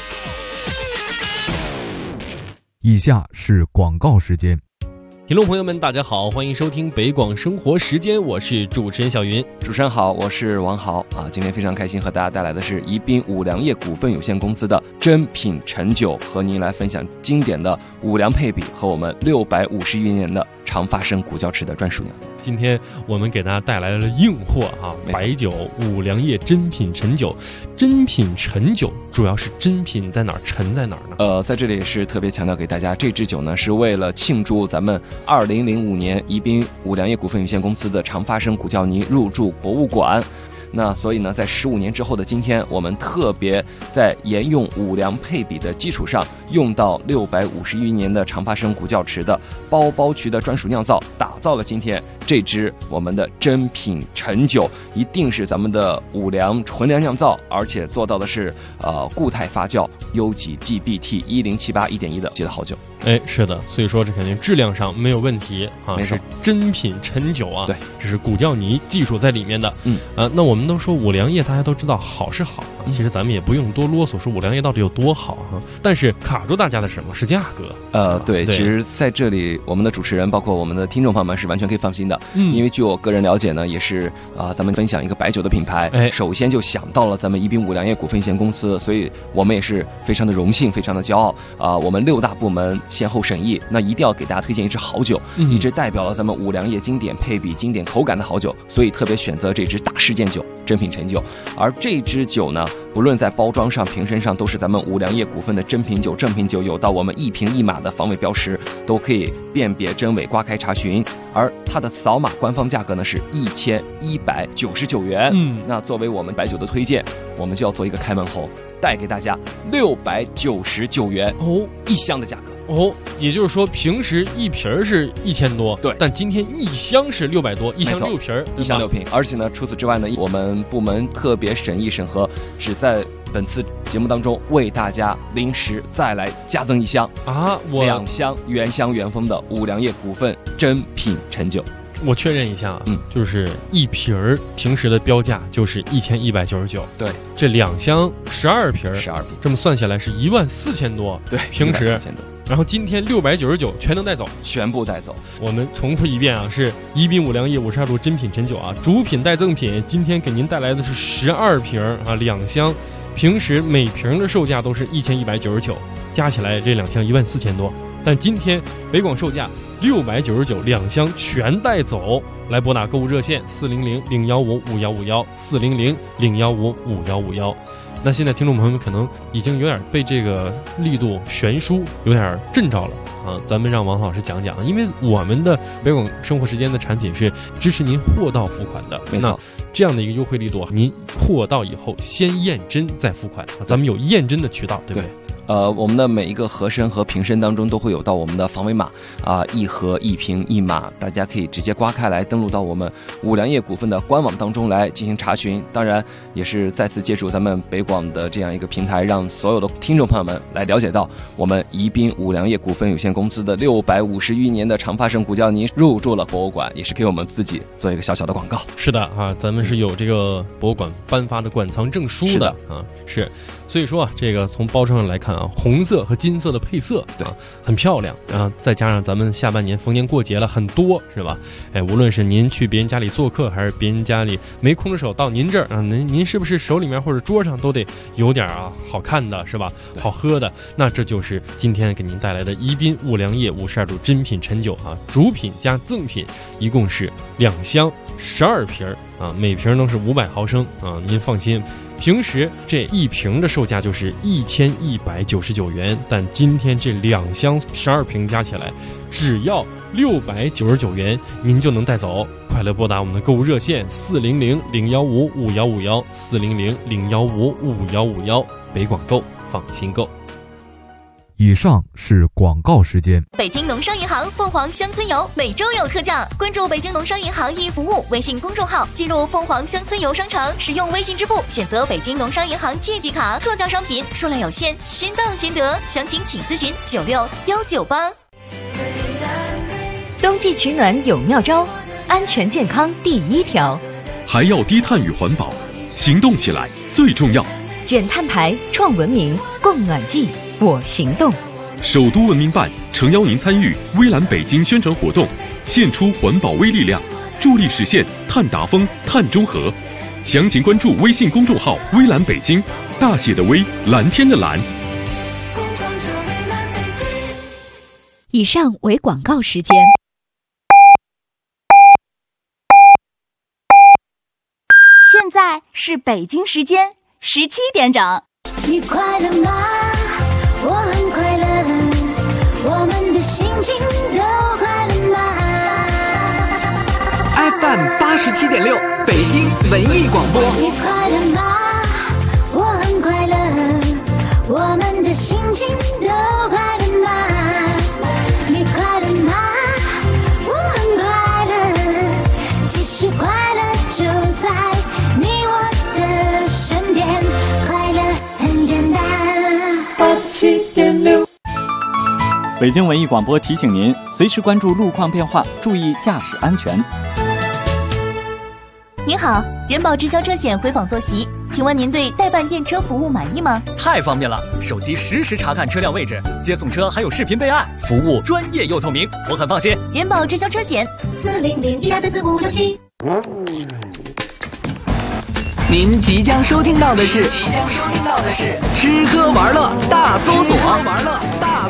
Speaker 19: 以下是广告时间。
Speaker 20: 听众朋友们大家好，欢迎收听北广生活时间，我是主持人小云。
Speaker 21: 主持人好，我是王豪啊。今天非常开心和大家带来的是宜宾五粮液股份有限公司的珍品陈酒，和您来分享经典的五粮配比和我们650余年的长发生古窖池的专属酿造。
Speaker 20: 今天我们给大家带来了硬货哈，白酒五粮液珍品陈酒。珍品陈酒主要是珍品在哪儿，陈在哪儿
Speaker 21: 呢？在这里也是特别强调给大家，这支酒呢是为了庆祝咱们2005年宜宾五粮液股份有限公司的长发生古窖泥入驻博物馆。那所以呢，在15年之后的今天，我们特别在沿用五粮配比的基础上，用到650余年的长发生古窖池的包包渠的专属酿造，打造了今天这支我们的珍品陈酒，一定是咱们的五粮纯粮酿造，而且做到的是固态发酵，优级 GBT 1078 1.1的好酒。
Speaker 20: 哎，是的，所以说这肯定质量上没有问题啊，
Speaker 21: 没错，
Speaker 20: 是珍品陈酒啊，
Speaker 21: 对，
Speaker 20: 这是古窖泥技术在里面的。那我们都说五粮液，大家都知道好是好，其实咱们也不用多啰嗦说五粮液到底有多好哈。但是卡住大家的什么是价格？
Speaker 21: 对，其实在这里我们的主持人包括我们的听众朋友们是完全可以放心的，因为据我个人了解呢，也是咱们分享一个白酒的品牌，首先就想到了咱们宜宾五粮液股份有限公司，所以我们也是非常的荣幸，非常的骄傲我们6大部门先后审议，那一定要给大家推荐一支好酒，一支代表了咱们五粮液经典配比、经典口感的好酒，所以特别选择这支大事件酒珍品陈酒。而这支酒呢，不论在包装上、瓶身上，都是咱们五粮液股份的珍品酒。正品酒有到我们1瓶1码的防伪标识，都可以辨别真伪，刮开查询。而它的扫码官方价格呢是1199元。那作为我们白酒的推荐，我们就要做一个开门红，带给大家699元一箱的价格。
Speaker 20: 也就是说平时一瓶是1000多，
Speaker 21: 对，
Speaker 20: 但今天一箱是600多，一箱6瓶，
Speaker 21: 一箱6瓶。而且呢，除此之外呢，我们部门特别审议审核，只在本次节目当中为大家临时再来加赠一箱2箱原香原封的五粮液股份珍品陈酒。
Speaker 20: 我确认一下就是一瓶平时的标价就是1199，
Speaker 21: 对，
Speaker 20: 这2箱12瓶，这么算下来是14000多，
Speaker 21: 对，
Speaker 20: 平时
Speaker 21: 14000多。
Speaker 20: 然后今天699全能带走，
Speaker 21: 全部带走。
Speaker 20: 我们重复一遍啊，是宜宾五粮液52度珍品陈酒啊，主品带赠品，今天给您带来的是12瓶2箱平时每瓶的售价都是1199，加起来这2箱14000多。但今天北广售价699，2箱全带走。来拨打购物热线400-015-5151，400-015-5151。那现在听众朋友们可能已经有点被这个力度悬殊有点震着了啊！咱们让王老师讲讲，因为我们的北广生活时间的产品是支持您货到付款的，
Speaker 21: 没错，
Speaker 20: 这样的一个优惠力度，您货到以后先验真再付款，咱们有验真的渠道，对不对？
Speaker 21: 我们的每一个盒身和瓶身当中都会有到我们的防伪码一盒一瓶一码，大家可以直接刮开来登录到我们五粮液股份的官网当中来进行查询。当然也是再次借助咱们北广的这样一个平台，让所有的听众朋友们来了解到我们宜宾五粮液股份有限公司的650余年的长发生骨胶泥入驻了博物馆，也是给我们自己做一个小小的广告。
Speaker 20: 是的啊，咱们是有这个博物馆颁发的馆藏证书的啊，是。所以说啊，这个从包装上来看啊，红色和金色的配色，对，很漂亮。然后再加上咱们下半年逢年过节了，很多是吧？哎，无论是您去别人家里做客，还是别人家里没空着手到您这儿啊，您是不是手里面或者桌上都得有点好看的，是吧？好喝的，那这就是今天给您带来的宜宾五粮液52度真品陈酒啊，主品加赠品，一共是2箱12瓶啊，每瓶都是500毫升啊，您放心。平时这一瓶的售价就是1199元，但今天这2箱12瓶加起来只要699元，您就能带走。快乐拨打我们的购物热线400-015-5151，400-015-5151，北广购，放心购。
Speaker 19: 以上是广告时间。
Speaker 8: 北京农商银行凤凰乡村游每周有特价，关注北京农商银行易服务微信公众号，进入凤凰乡村游商城，使用微信支付，选择北京农商银行借记卡，特价商品数量有限，先到先得，详情请咨询96198。
Speaker 3: 冬季取暖有妙招，安全健康第一条，
Speaker 2: 还要低碳与环保，行动起来最重要。
Speaker 3: 减碳排，创文明，供暖季，我行动。
Speaker 2: 首都文明办诚邀您参与微蓝北京宣传活动，献出环保微力量，助力实现碳达峰、碳中和。详情关注微信公众号微蓝北京，大写的微，蓝天的蓝。
Speaker 3: 以上为广告时间。
Speaker 8: 现在是北京时间17点整。
Speaker 14: 你快乐吗？我很快乐，我们的心情都快乐吗
Speaker 16: ？FM 87.6，北京文艺广播。
Speaker 14: 你快乐吗？我很快乐，我们的心情都快乐吗？你快乐吗？我很快乐，其实快乐就在你我的身边，快乐很简单。87.6，
Speaker 15: 北京文艺广播提醒您，随时关注路况变化，注意驾驶安全。
Speaker 8: 您好，人保直销车险回访坐席，请问您对代办验车服务满意吗？
Speaker 22: 太方便了，手机实时查看车辆位置，接送车还有视频备案，服务专业又透明，我很放心。
Speaker 8: 人保直销车险400-1234567。
Speaker 16: 您即将收听到的是吃喝玩乐大搜索。